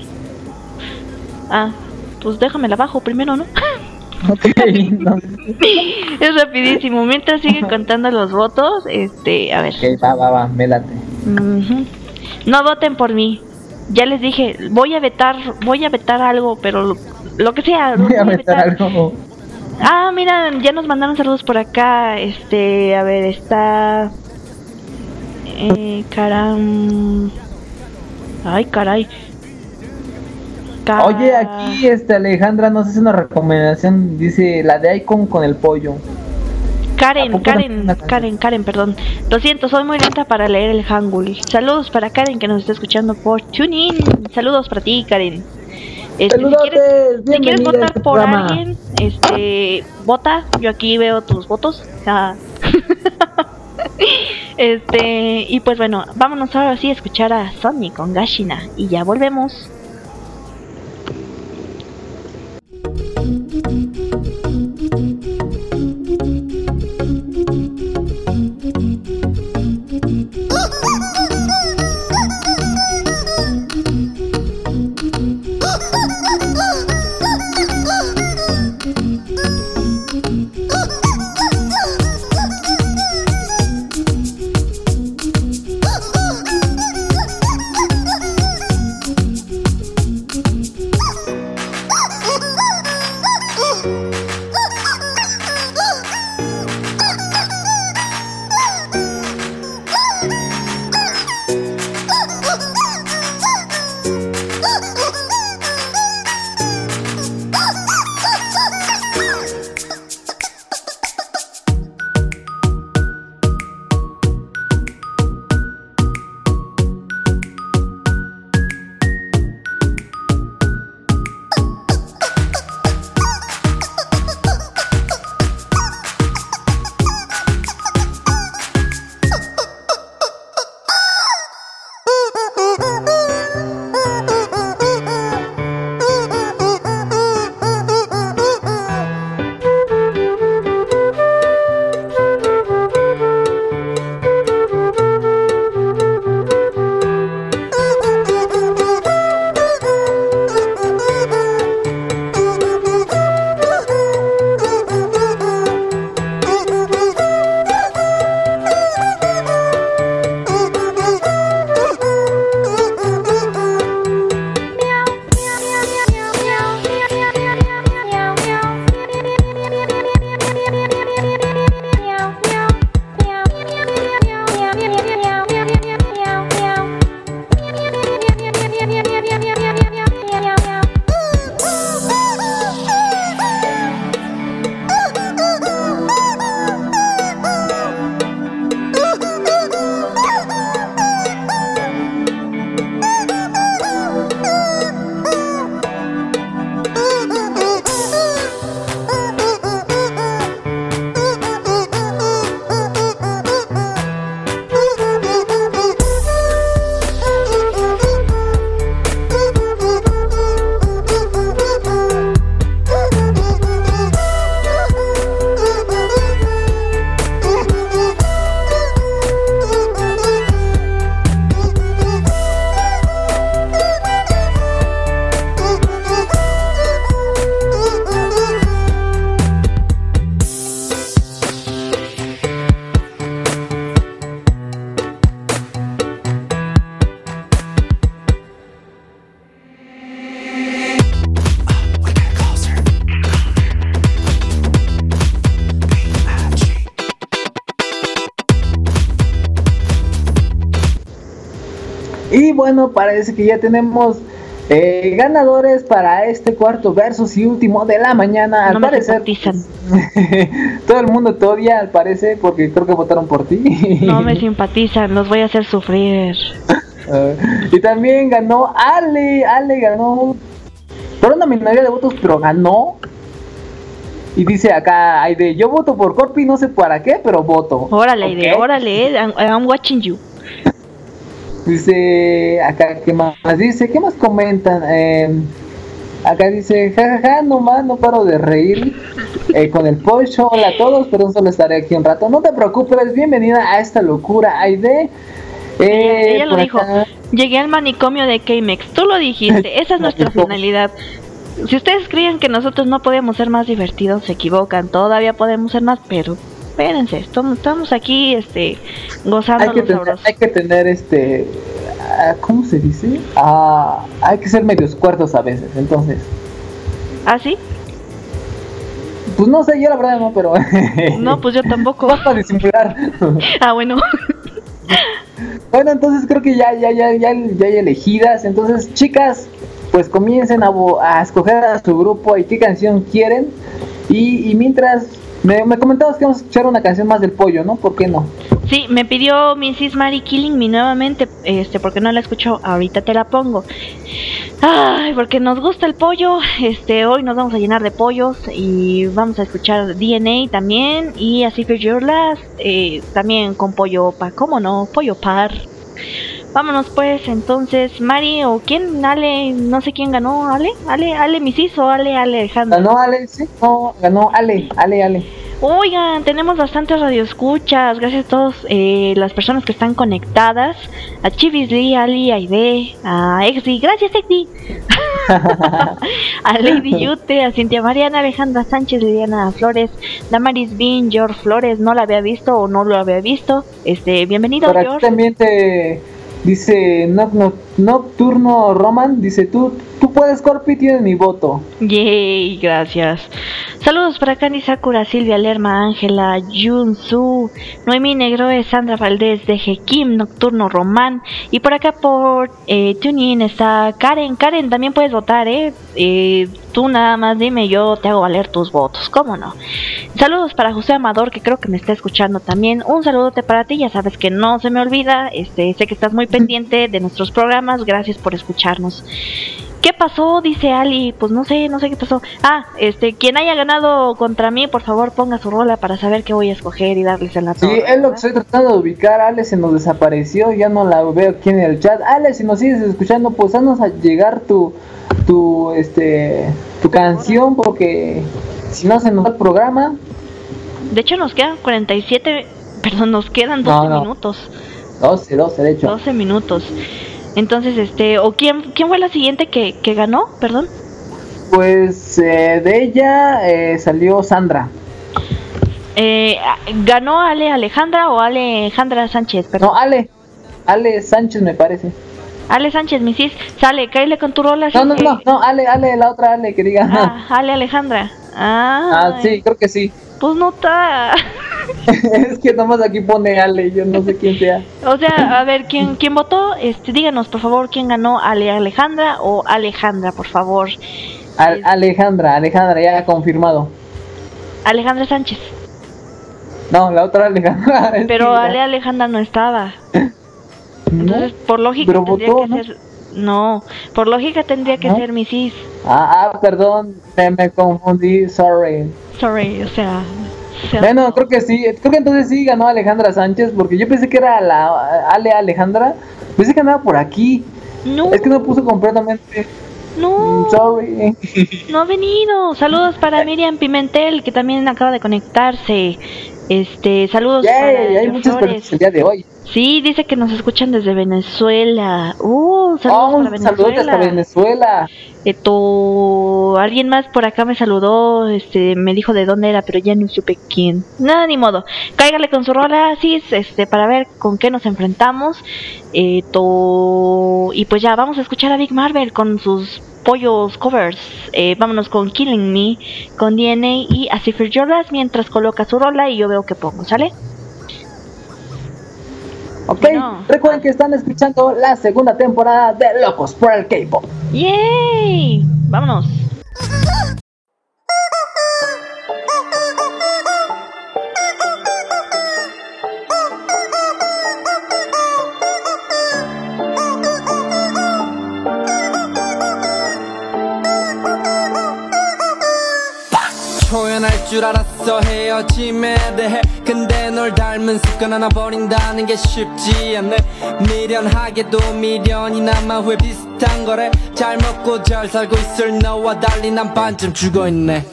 Pues déjamela abajo primero, ¿no? Okay, no. Es rapidísimo. Mientras sigue contando los votos, a ver. Okay, va, me late. No voten por mí. Ya les dije, voy a vetar algo, pero lo que sea. Voy a vetar algo. Mira, ya nos mandaron saludos por acá. A ver, está. Ay, caray. Oye, aquí Alejandra nos hace una recomendación. Dice la de Icon con el pollo. Karen, perdón. Lo siento, soy muy lenta para leer el Hangul. Saludos para Karen que nos está escuchando por TuneIn. Saludos para ti, Karen. Si quieres votar por alguien, vota. Yo aquí veo tus votos. Y pues bueno, vámonos ahora sí a escuchar a Sonny con Gashina y ya volvemos. bueno, parece que ya tenemos ganadores para este cuarto versus y último de la mañana. Al parecer, todo el mundo te odia, al parecer, porque creo que votaron por ti. No me simpatizan, los voy a hacer sufrir. Y también ganó Ale ganó por una minoría de votos, pero ganó. Y dice acá Aide, yo voto por Corpi, no sé para qué, pero voto. Órale, ¿Okay? Aide, órale, I'm watching you. Dice acá, ¿qué más dice? ¿Qué más comentan? Acá dice, jajaja, no paro de reír con el pollo. Hola a todos, pero solo estaré aquí un rato. No te preocupes, bienvenida a esta locura, Aide. Ella lo dijo, llegué al manicomio de K-Mex, tú lo dijiste, esa es nuestra finalidad. Si ustedes creen que nosotros no podemos ser más divertidos, se equivocan, todavía podemos ser más, pero espérense, estamos aquí gozando los sabrosos. Hay que tener ¿cómo se dice? Hay que ser medios cuerdos a veces, entonces. ¿Ah, sí? Pues no sé, yo la verdad no, pero... No, pues yo tampoco. Vas para disimular. Ah, bueno. Bueno, entonces creo que ya hay elegidas. Entonces, chicas, pues comiencen a escoger a su grupo y qué canción quieren. Y mientras, me comentabas que vamos a escuchar una canción más del pollo, ¿no? ¿Por qué no? Sí, me pidió Mrs. Mary Killing Me nuevamente, porque no la escucho, ahorita te la pongo. Ay, porque nos gusta el pollo, hoy nos vamos a llenar de pollos y vamos a escuchar DNA también y así for Your Last, también con pollo ¿cómo no? Pollo par. Vámonos pues, entonces, Mari o quién, Ale, no sé quién ganó, Ale, Mrs. o Ale Alejandra. Ganó Ale, sí, no, ganó Ale. Oigan, tenemos bastantes radioescuchas, gracias a todas las personas que están conectadas, a Chivis Lee, Ali, Aide, a Exi, gracias Exi, a Lady Yute, a Cintia Mariana, Alejandra Sánchez, Liliana Flores, Damaris Bean, George Flores, no la había visto o no lo había visto, bienvenido por aquí George. También te dice Nocturno Roman, dice tú puedes Corpi, tienes mi voto. Yay, gracias. Saludos para Candy Sakura, Silvia Lerma, Ángela, Junsu, Noemí Negro, Sandra Valdés, DG Kim, Nocturno Román. Y por acá por TuneIn está Karen. Karen, también puedes votar, tú nada más dime, yo te hago valer tus votos, ¿cómo no? Saludos para José Amador, que creo que me está escuchando también. Un saludote para ti, ya sabes que no se me olvida. Sé que estás muy pendiente de nuestros programas, gracias por escucharnos. ¿Qué pasó? Dice Ali, pues no sé qué pasó. Quien haya ganado contra mí, por favor ponga su rola para saber qué voy a escoger y darles en la torre. Sí, es lo que estoy tratando de ubicar. Ale se nos desapareció, ya no la veo aquí en el chat. Ale, si nos sigues escuchando, pues haznos a llegar tu canción, porque si no se nos va el programa. De hecho nos quedan 12 minutos. 12 de hecho. 12 minutos. Entonces, ¿o quién fue la siguiente que ganó? Perdón. Pues de ella salió Sandra. ¿Ganó Ale Alejandra o Alejandra Sánchez? Perdón. No, Ale Sánchez me parece. Ale Sánchez, Mrs. Sale, cáele con tu rola. No, Ale, la otra Ale que diga. Ale Alejandra. Sí, creo que sí. Pues no está. Es que nomás aquí pone Ale, yo no sé quién sea. O sea, a ver, ¿quién votó? Díganos, por favor, quién ganó, Ale Alejandra o Alejandra, por favor. Alejandra, ya confirmado. Alejandra Sánchez. No, la otra Alejandra. Pero Ale Alejandra no estaba. Entonces, por lógica tendría que ser... No, por lógica tendría que ser Mrs. Perdón, me confundí, sorry, o sea... Bueno, creo que entonces sí ganó Alejandra Sánchez, porque yo pensé que era la Alejandra, pensé que andaba por aquí. No. Es que no puso completamente. No. Sorry. No ha venido. Saludos para Miriam Pimentel, que también acaba de conectarse. Saludos para hay muchas personas el día de hoy. Sí, dice que nos escuchan desde Venezuela. Saludos para Venezuela. Saludos hasta Venezuela. Alguien más por acá me saludó, me dijo de dónde era, pero ya no supe quién. Nada, ni modo. Cáigale con su rola, Cis, para ver con qué nos enfrentamos. Y pues ya, vamos a escuchar a Big Marvel con sus pollos covers. Vámonos con Killing Me, con DNA y As If You're Yours, mientras coloca su rola y yo veo que pongo, ¿sale? Ok, Bueno. recuerden que están escuchando la segunda temporada de Locos por el K-Pop. ¡Yay! ¡Vámonos! 표현할 줄 알았어 헤어짐에 대해 근데 널 닮은 습관 하나 버린다는 게 쉽지 않네 미련하게도 미련이 남아 왜 비슷한 거래 잘 먹고 잘 살고 있을 너와 달리 난 반쯤 죽어있네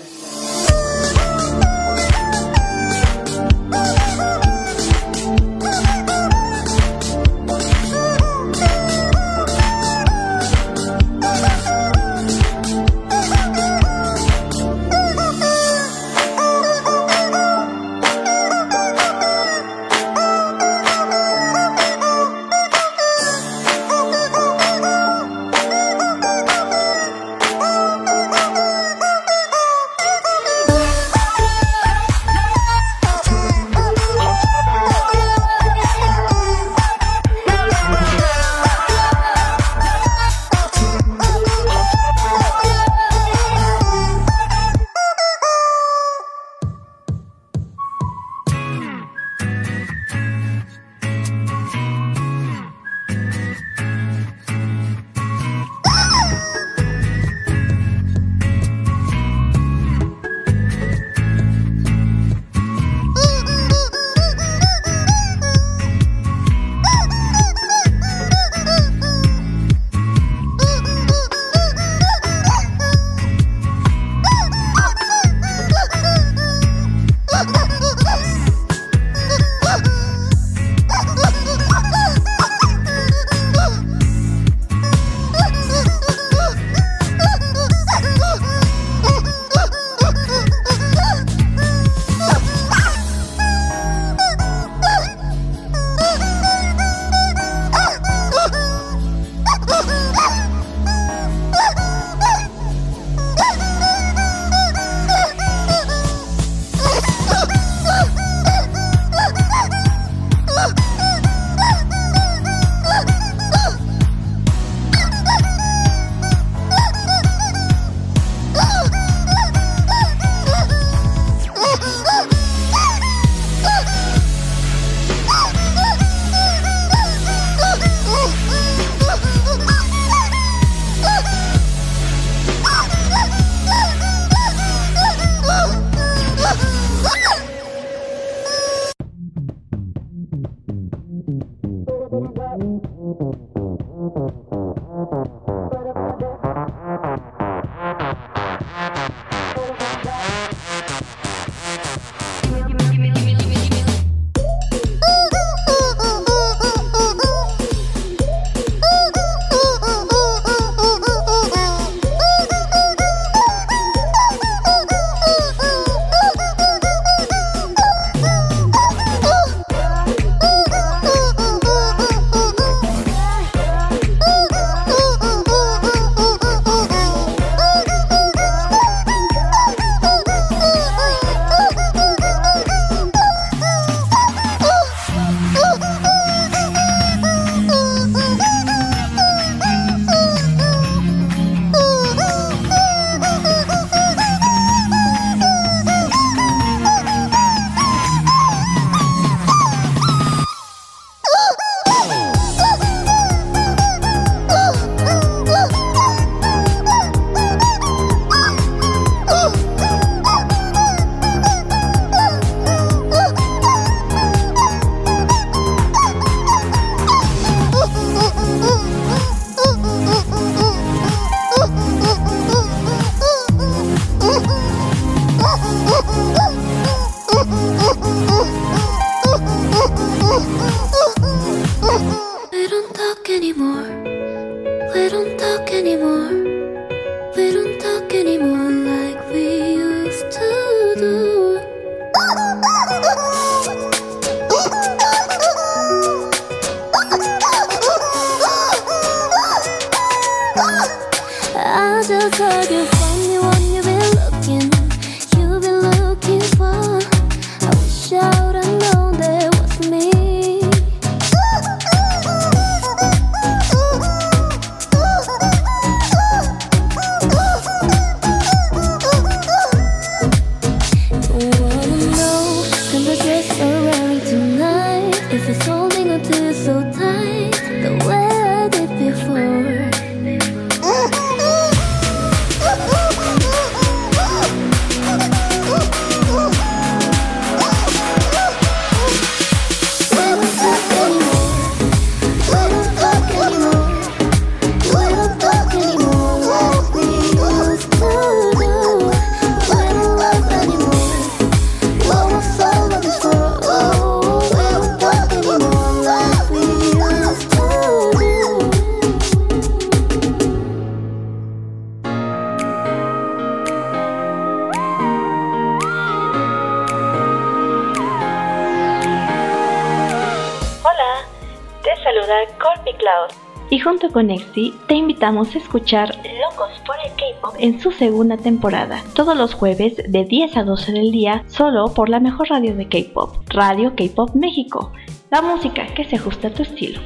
presentadora Corpy Cloud. Y junto con Exi, te invitamos a escuchar Locos por el K-Pop en su segunda temporada, todos los jueves de 10 a 12 del día, solo por la mejor radio de K-Pop, Radio K-Pop México. La música que se ajusta a tu estilo.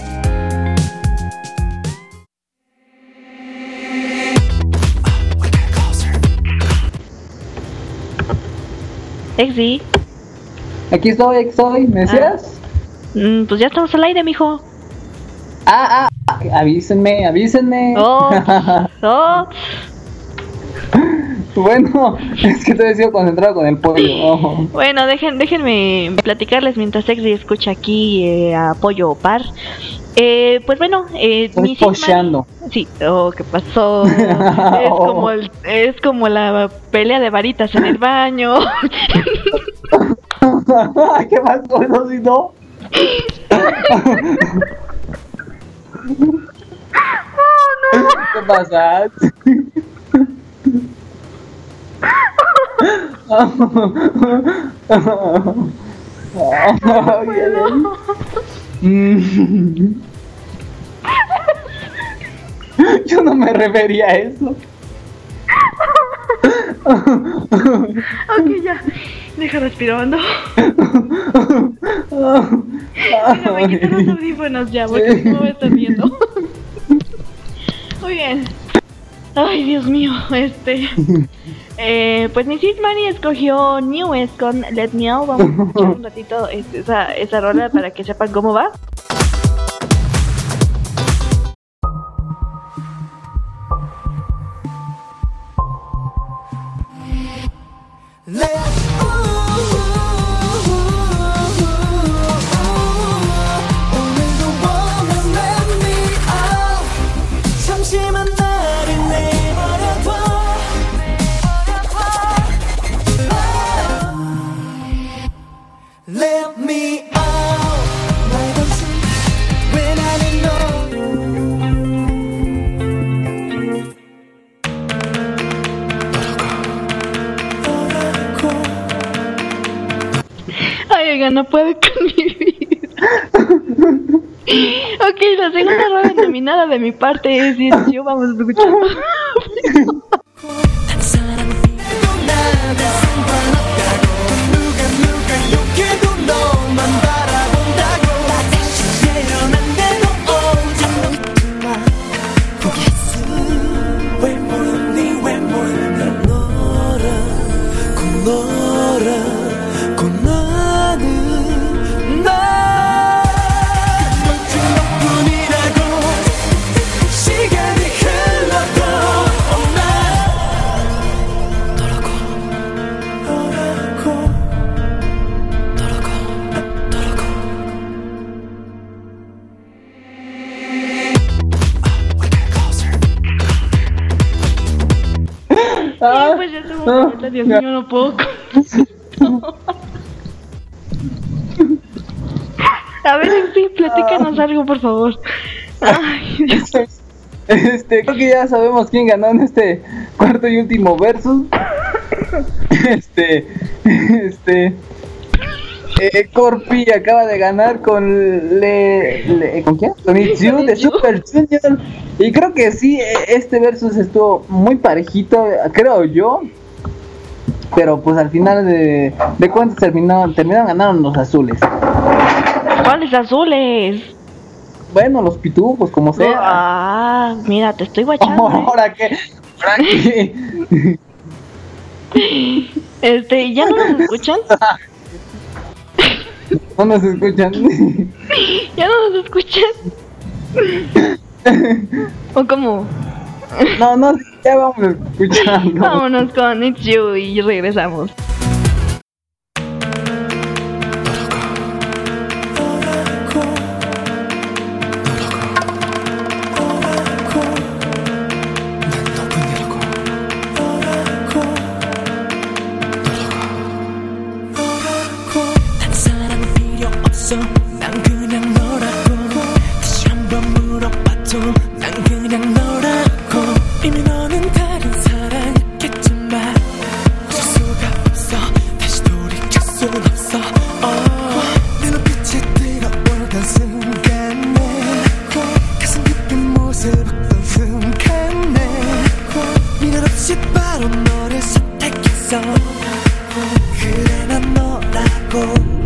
Exi. Aquí estoy, ¿me decías? Pues ya estamos al aire, mijo. Avísenme. Oh. Bueno, es que estoy sido concentrado con el pollo. Oh. Bueno, déjenme platicarles mientras Exi escucha aquí a Pollo Par. Pues bueno, estoy pocheando. Sí, ¿qué pasó? Es como la pelea de varitas en el baño. ¿Qué pasó? Eso sí, no. ¿Qué pasa? Yo no me refería a eso. Ok, ya. Deja respirando. Déjame quitar los audífonos ya, porque no me están viendo. Muy bien. Ay, Dios mío, pues mi Sis Mari escogió Newest con Let Me Out. Vamos a escuchar un ratito esa rola para que sepan cómo va. Let me out, 날 당신 왜 나는 Ay, oiga, no puedo con mi vida. Ok, la segunda rola nominada de mi parte es yo. Vamos a escuchar. Pues ya estuvo, Dios mío, no puedo. A ver, sí, platícanos algo, por favor. Ay, Dios. Creo que ya sabemos quién ganó en este cuarto y último versus. Corpi acaba de ganar con ¿con quién? Con It's You de Super Junior. Y creo que sí, este versus estuvo muy parejito, creo yo. Pero pues al final de cuentas terminaron ganaron los azules. ¿Cuáles azules? Bueno, los pitufos, como sea. Mira, te estoy guachando. ¿Ahora qué? Frankie. ¿Ya no nos escuchan? No nos escuchan. ¿Ya no nos escuchan? ¿O cómo? No, ya vamos escuchando. Vámonos con It's You y regresamos. 난 그냥 너라고 다시 한번 물어봐도 난 그냥 너라고 이미 너는 다른 사랑 있겠지만 어쩔 수가 없어 없어 그래 난 너라고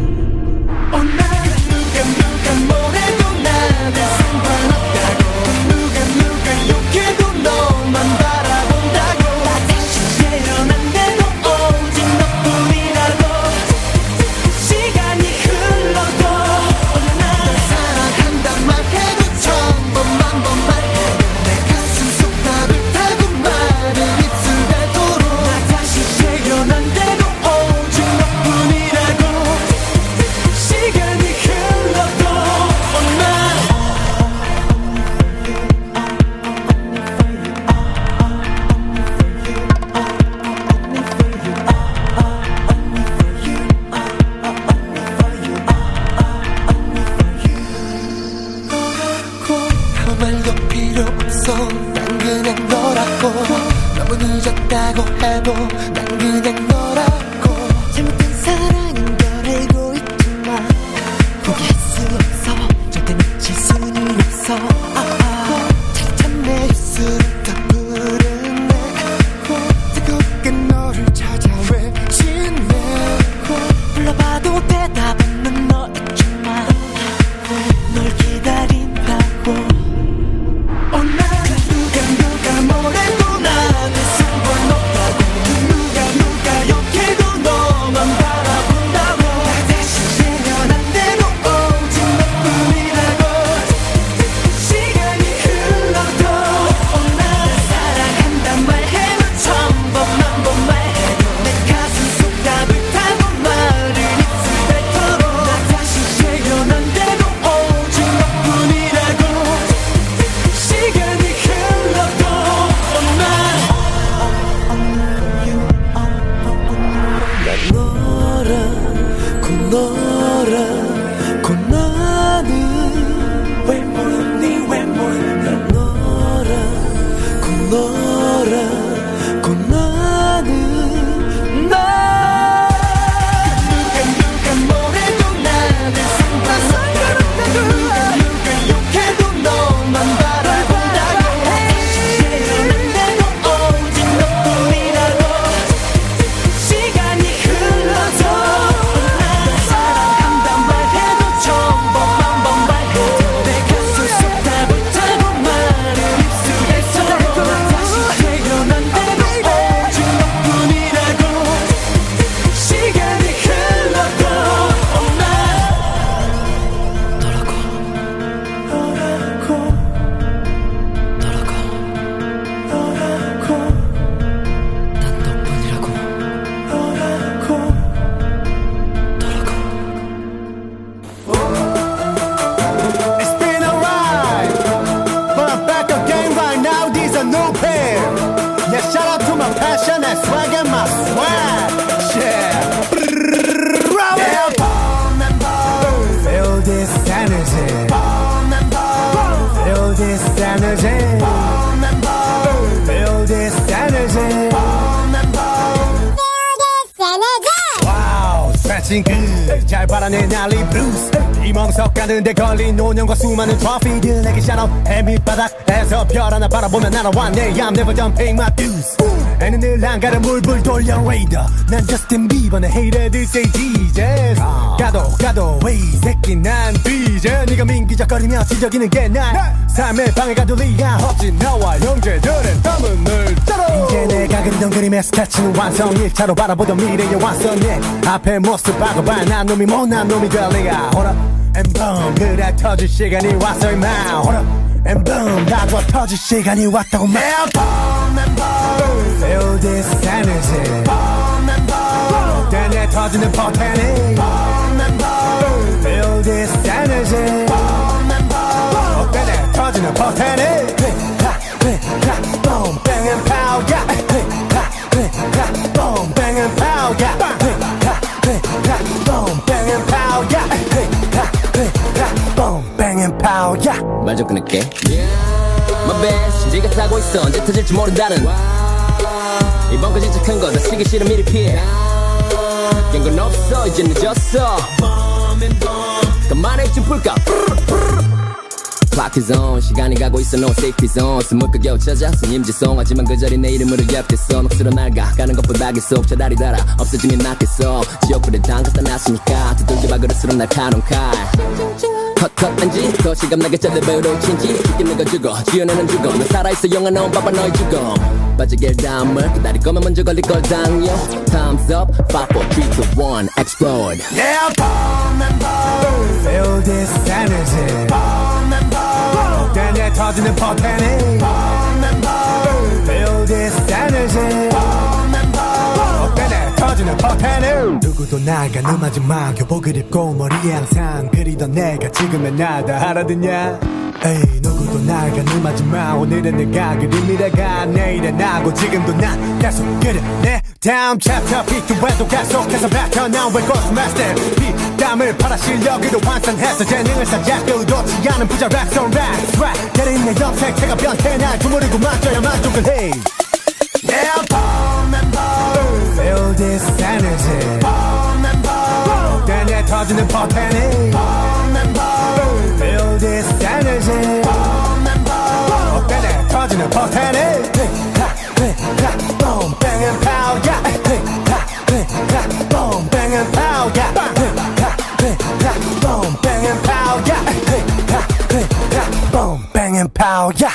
누가 뭐래도 나는 상관없다고 누가 욕해도 너만 바라본다고 나 다시 태어난데도 오직 너뿐이라고 시간이 흘러도 언제나 널 사랑한단 말해도 천 번만 번 말해도 내 가슴 속 답을 타고 말을 입술 뱉도록 나 다시 태어난데도 오직 너뿐이라고 시간이 흘러도 아무 말도 필요 없어 난 그냥 너라고 너무 늦었다고 해도 난 그냥 너라고 잘못된 사랑인 걸 알고 있지만 포기할 수 없어 절대 미칠 수는 없어 차차 내 입술을 부르네 뜨겁게 너를 찾아 외치네 불러봐도 대답 없는 너였지만 널 기다린다고 누가 뭐래도 나는 상관없다고 누가 욕해도 너만 바라본다고 나 다시 태어난대도 오직 너뿐이라고 시간이 흘러도 날 사랑한단 말해도 천 번만 번 말해도 내 가슴 속 답을 타고 말을 입술 뱉도록 나 다시 태어난대도 오직 너뿐이라고 시간이 흘러도 너라고 나는 왜 모르니 왜 모르니 난 너라고 나는 나 누가 뭐래도 나는 상관없다고 누가 욕해도 너만 바라본다고 다시 태어난대도 오직 너뿐이라고 시간이 흘러도 날 사랑한단 말해도 천 번만 번 말해도 내 가슴 속 답을 타고 말을 입술에 쏟아 나 다시 태어난대도 오직 너뿐이라고 시간이 흘러도 It's been a ride, but I'm back again right now. These are new pair. Yeah, shout out to my passion and swag and my swag. Yeah. Yeah, bomb and bomb. Feel this energy. Bomb and bomb. Feel this energy. Bomb and bomb. Feel this energy. Bomb and bomb. 와우, 스트레칭 good. 잘 바라내 난리 브루스. 이멍석 가는데 걸린 노년과 수많은 트로피들 내게 샤롯 해밑바닥에서 별 하나 바라보면 날아왔네. I'm never done paying my dues. 애는 늘 한가를 물불 돌려 레이더. 난 저스틴 비버네 haters say Jesus. 가도 왜 이 새끼 난 뒤져. 네가 민기적거리며 지저귀는 게 난 삶의 방해가 될 리가 없지. 나와 형제들은 땀은 늘 쩔어. 이제 내가 그리던 그림의 스케치는 완성. 1차로 바라보던 미래의 완성해. 앞에 모습 바꿔봐. 난 놈이 못난 놈이 될 리가. hold up and boom. 그래 터질 시간이 왔어 임마. hold up and boom. 나도 터질 시간이 왔다고 말. Bomb and bomb. Feel this energy. Bomb and bomb. 때내 터지는 포텐이. Bomb and bomb. Feel this energy. Bomb and bomb. 때내 터지는 포텐이. Boom, bang and pow, yeah. Boom, bang and pow, yeah. Boom, bang and pow, yeah. Boom, bang and pow, yeah. 말 좀 끊을게. My bad, 네가 타고 있어 언제 터질지 모른다는. 이번 거 진짜 큰 거 다 쓰기 싫어 미리 피해. 깬 건 없어 이제 늦었어. 그만해 좀 풀까. clock is on 시간이 가고 있어 no safety zone 스물까 겨우 찾아 손님지송 하지만 그 자리 내 이름으로 랩됐어 녹슬어 날가 가는 것보다 계속 차라리 달아 없어지면 낫겠어 지옥불에 담갔다 놨으니까 두들겨 박을수록 날카로운 칼 컷컷 안지 더 실감나게 잘려버려 친지 쉽게 내가 죽어 지어내는 죽어 너 살아있어 영화 나온 바빠 너의 죽어 빠지길 다음을 기다릴 거면 먼저 걸릴 걸 당겨 Time's up 5, 4, 3, 2, 1 explode Yeah, bomb and bomb. Feel this energy. Bomb and bomb. 내 터지는 포텐이. Bomb and bomb. Feel this energy. Bomb and bomb. 내 터지는 포텐이. 누구도 나가 너 마지막 교복을 입고 머리에 항상 그리던 내가 지금의 나다 알아듣냐? 에이 누구도 나가 네 마지막 오늘은 내가 그린 미래가 내일은 나고 지금도 난 계속 그려 내 다음 챕터 비트에도 계속해서 밝혀나온 웨고스 마스터 피땀을 팔아 실력으로 완성해서 재능을 쌓자고 놓지 않은 부자 락송 락 때린 내 염색체가 변태 날 주무르고 만져야 만족을 해 Yeah, bomb and bomb Feel this energy Bomb and bomb 내 터지는 포텐이 Bomb and bomb Feel this energy Bomb and bomb 내 터지는 포텐이 Boom, bang and pow, yeah Boom, bang and pow, yeah Boom, bang and pow, yeah Boom, bang and pow, yeah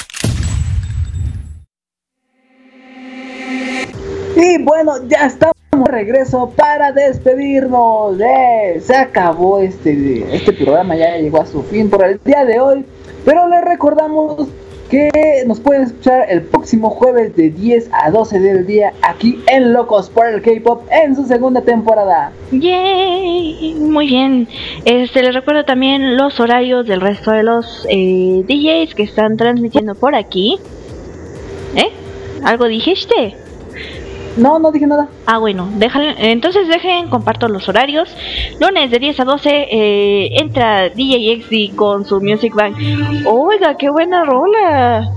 Y bueno, ya estamos de regreso para despedirnos. Se acabó este programa, ya llegó a su fin por el día de hoy. Pero les recordamos que nos pueden escuchar el próximo jueves de 10 a 12 del día aquí en Locos por el K-Pop en su segunda temporada. ¡Yay! Muy bien. Les recuerdo también los horarios del resto de los DJs que están transmitiendo por aquí. ¿Algo dijiste? No dije nada. Ah, bueno, entonces comparto los horarios. Lunes de 10 a 12 entra DJ XD con su Music Bank. Oiga, qué buena rola.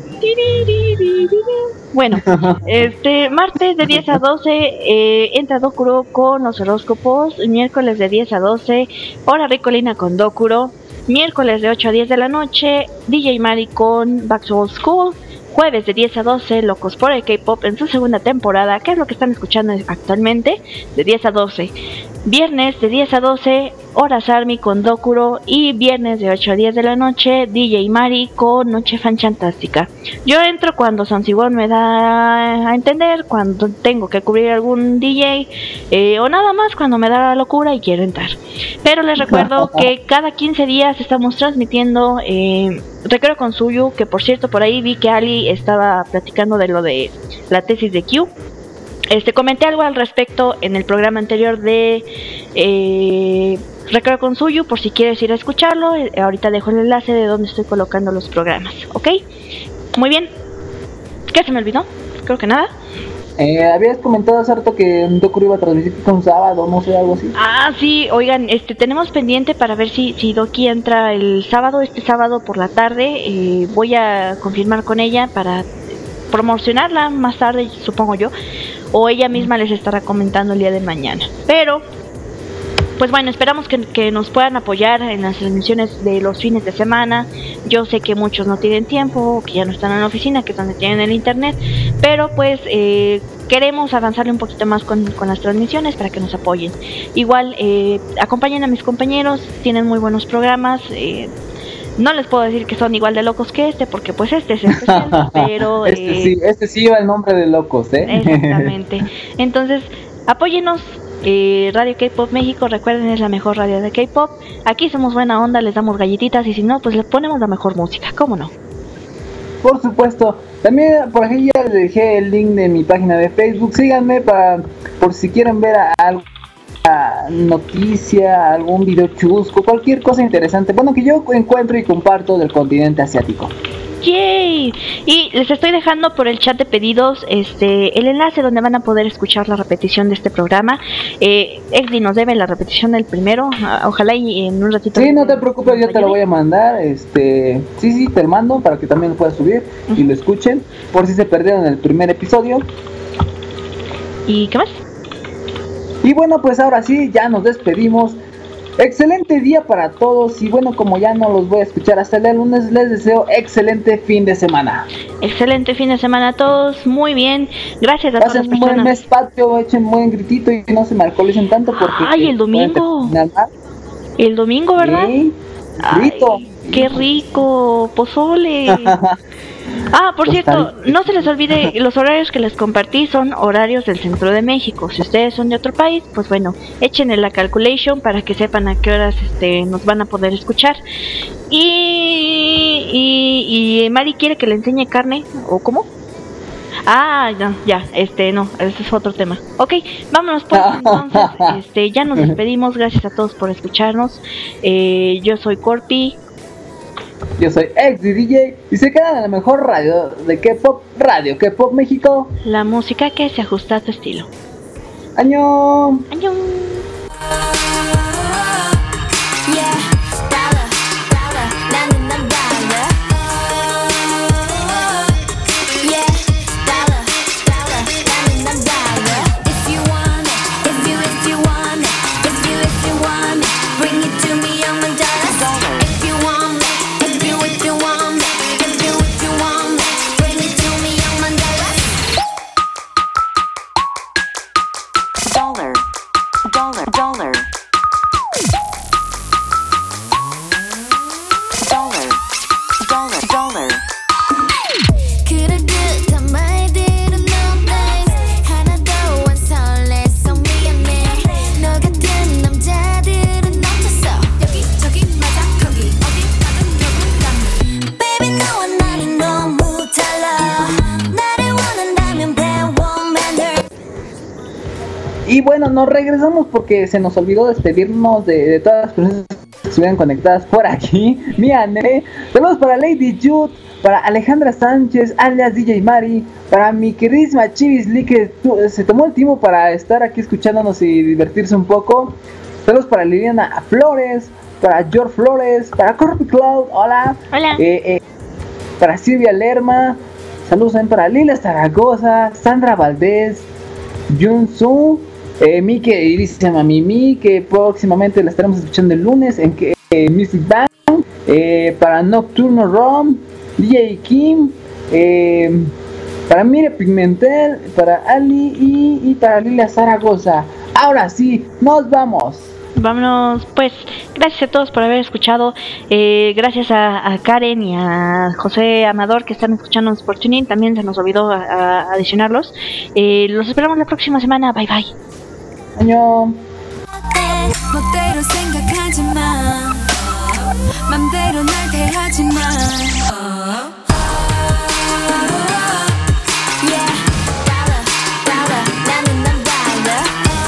Bueno, martes de 10 a 12 entra Dokuro con los horóscopos. Miércoles de 10 a 12 hora ricolina con Dokuro. Miércoles de 8 a 10 de la noche DJ Mari con Back to Old School. Jueves de 10 a 12, Locos por el K-Pop en su segunda temporada, que es lo que están escuchando actualmente, de 10 a 12. Viernes de 10 a 12, Horas Army con Dokuro. Y viernes de 8 a 10 de la noche, DJ Mari con Noche Fantástica. Yo entro cuando Sansiwon me da a entender, cuando tengo que cubrir algún DJ, o nada más cuando me da la locura y quiero entrar. Pero les recuerdo que cada 15 días estamos transmitiendo Recreo con Suyu, que por cierto por ahí vi que Ali estaba platicando de lo de la tesis de Q. Comenté algo al respecto en el programa anterior de Recreo con Suyu, por si quieres ir a escucharlo. Ahorita dejo el enlace de donde estoy colocando los programas, ¿ok? Muy bien. ¿Qué se me olvidó? Creo que nada. Habías comentado hace rato que Dokuro iba a transmitir un sábado, no sé, algo así. Ah, sí, oigan, tenemos pendiente para ver si Doki entra el sábado, este sábado por la tarde. Voy a confirmar con ella para promocionarla más tarde, supongo yo. O ella misma les estará comentando el día de mañana. Pero, pues bueno, esperamos que nos puedan apoyar en las transmisiones de los fines de semana. Yo sé que muchos no tienen tiempo, que ya no están en la oficina, que es donde tienen el internet. Pero pues queremos avanzarle un poquito más con las transmisiones para que nos apoyen. Igual, acompañen a mis compañeros, tienen muy buenos programas. No les puedo decir que son igual de locos que porque pues es especial, pero... Este sí lleva el nombre de locos, Exactamente. Entonces, apóyenos. Radio K-Pop México, recuerden, es la mejor radio de K-Pop. Aquí somos buena onda, les damos galletitas y si no, pues les ponemos la mejor música, ¿cómo no? Por supuesto. También por aquí ya les dejé el link de mi página de Facebook. Síganme por si quieren ver alguna noticia, algún video chusco, cualquier cosa interesante, bueno, que yo encuentro y comparto del continente asiático. ¡Yay! Y les estoy dejando por el chat de pedidos el enlace donde van a poder escuchar la repetición de este programa. Exdi nos debe la repetición del primero. Ojalá y en un ratito. Sí, no te preocupes, yo te lo voy a mandar. Sí, te lo mando para que también lo puedas subir y lo escuchen. Por si se perdieron el primer episodio. ¿Y qué más? Y bueno, pues ahora sí, ya nos despedimos. Excelente día para todos y bueno, como ya no los voy a escuchar hasta el día lunes, les deseo excelente fin de semana. Excelente fin de semana a todos, muy bien, gracias a todas las Pasen un buen personas. mes patrio, echen buen gritito y no se me alcoholicen tanto porque... Ay, el domingo. El domingo, ¿verdad? Sí, grito. Ay, qué rico, pozole. Por cierto, no se les olvide, los horarios que les compartí son horarios del centro de México. Si ustedes son de otro país, pues bueno, echen en la calculation para que sepan a qué horas nos van a poder escuchar. Y Mari quiere que le enseñe carne, ¿o cómo? No, ya, no, ese es otro tema. Ok, vámonos pues, entonces, ya nos despedimos, gracias a todos por escucharnos. Yo soy Corpi. Yo soy ex DJ y se quedan en la mejor radio de K-Pop, Radio K-Pop México. La música que se ajusta a tu estilo. ¡Añón! ¡Añón! Y bueno, nos regresamos porque se nos olvidó despedirnos de todas las personas que estuvieran conectadas por aquí. Miane, saludos para Lady Jude, para Alejandra Sánchez, alias DJ Mari, para mi queridísima Chivis Lee que se tomó el tiempo para estar aquí escuchándonos y divertirse un poco. Saludos para Liliana Flores, para George Flores, para Corby Cloud, hola. Hola. Para Silvia Lerma, saludos también para Lila Zaragoza, Sandra Valdés, Junsu. Mi queridísima Mimi, que próximamente la estaremos escuchando el lunes en Music Bang, para Nocturno Rom, DJ Kim, para Mire Pigmentel, para Ali y para Lilia Zaragoza. Ahora sí, nos vamos. Vámonos, pues, gracias a todos por haber escuchado, gracias a Karen y a José Amador que están escuchándonos por TuneIn, también se nos olvidó adicionarlos. Los esperamos la próxima semana, bye bye. 안녕. 멋대로 생각하지 마. 맘대로 날 대하지 마. Yeah, 달라, 나는 난 달라.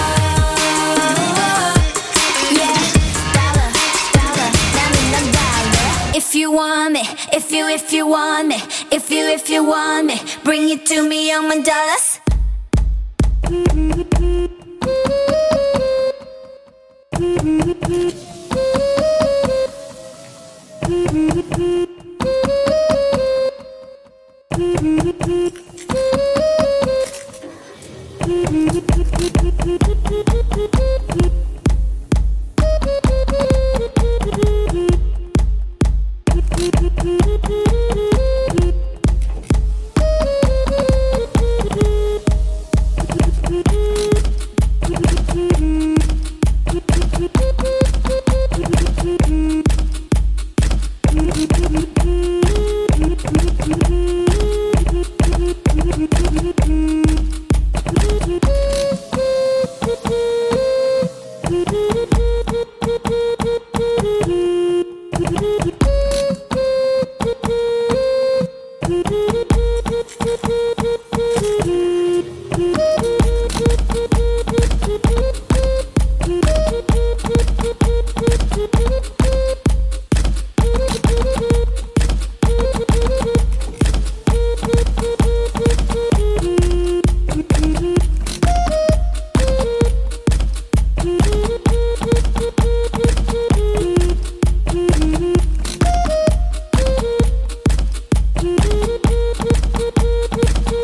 Yeah, 달라, 나는 난 달라. If you want me, if you want me, if you want me, bring it to me, young man dollars.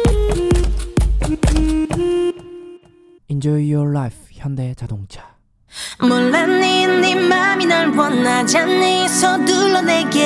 Enjoy your life, 현대자동차. 몰랐니 네 맘이 날 원하지 않니 서둘러 내게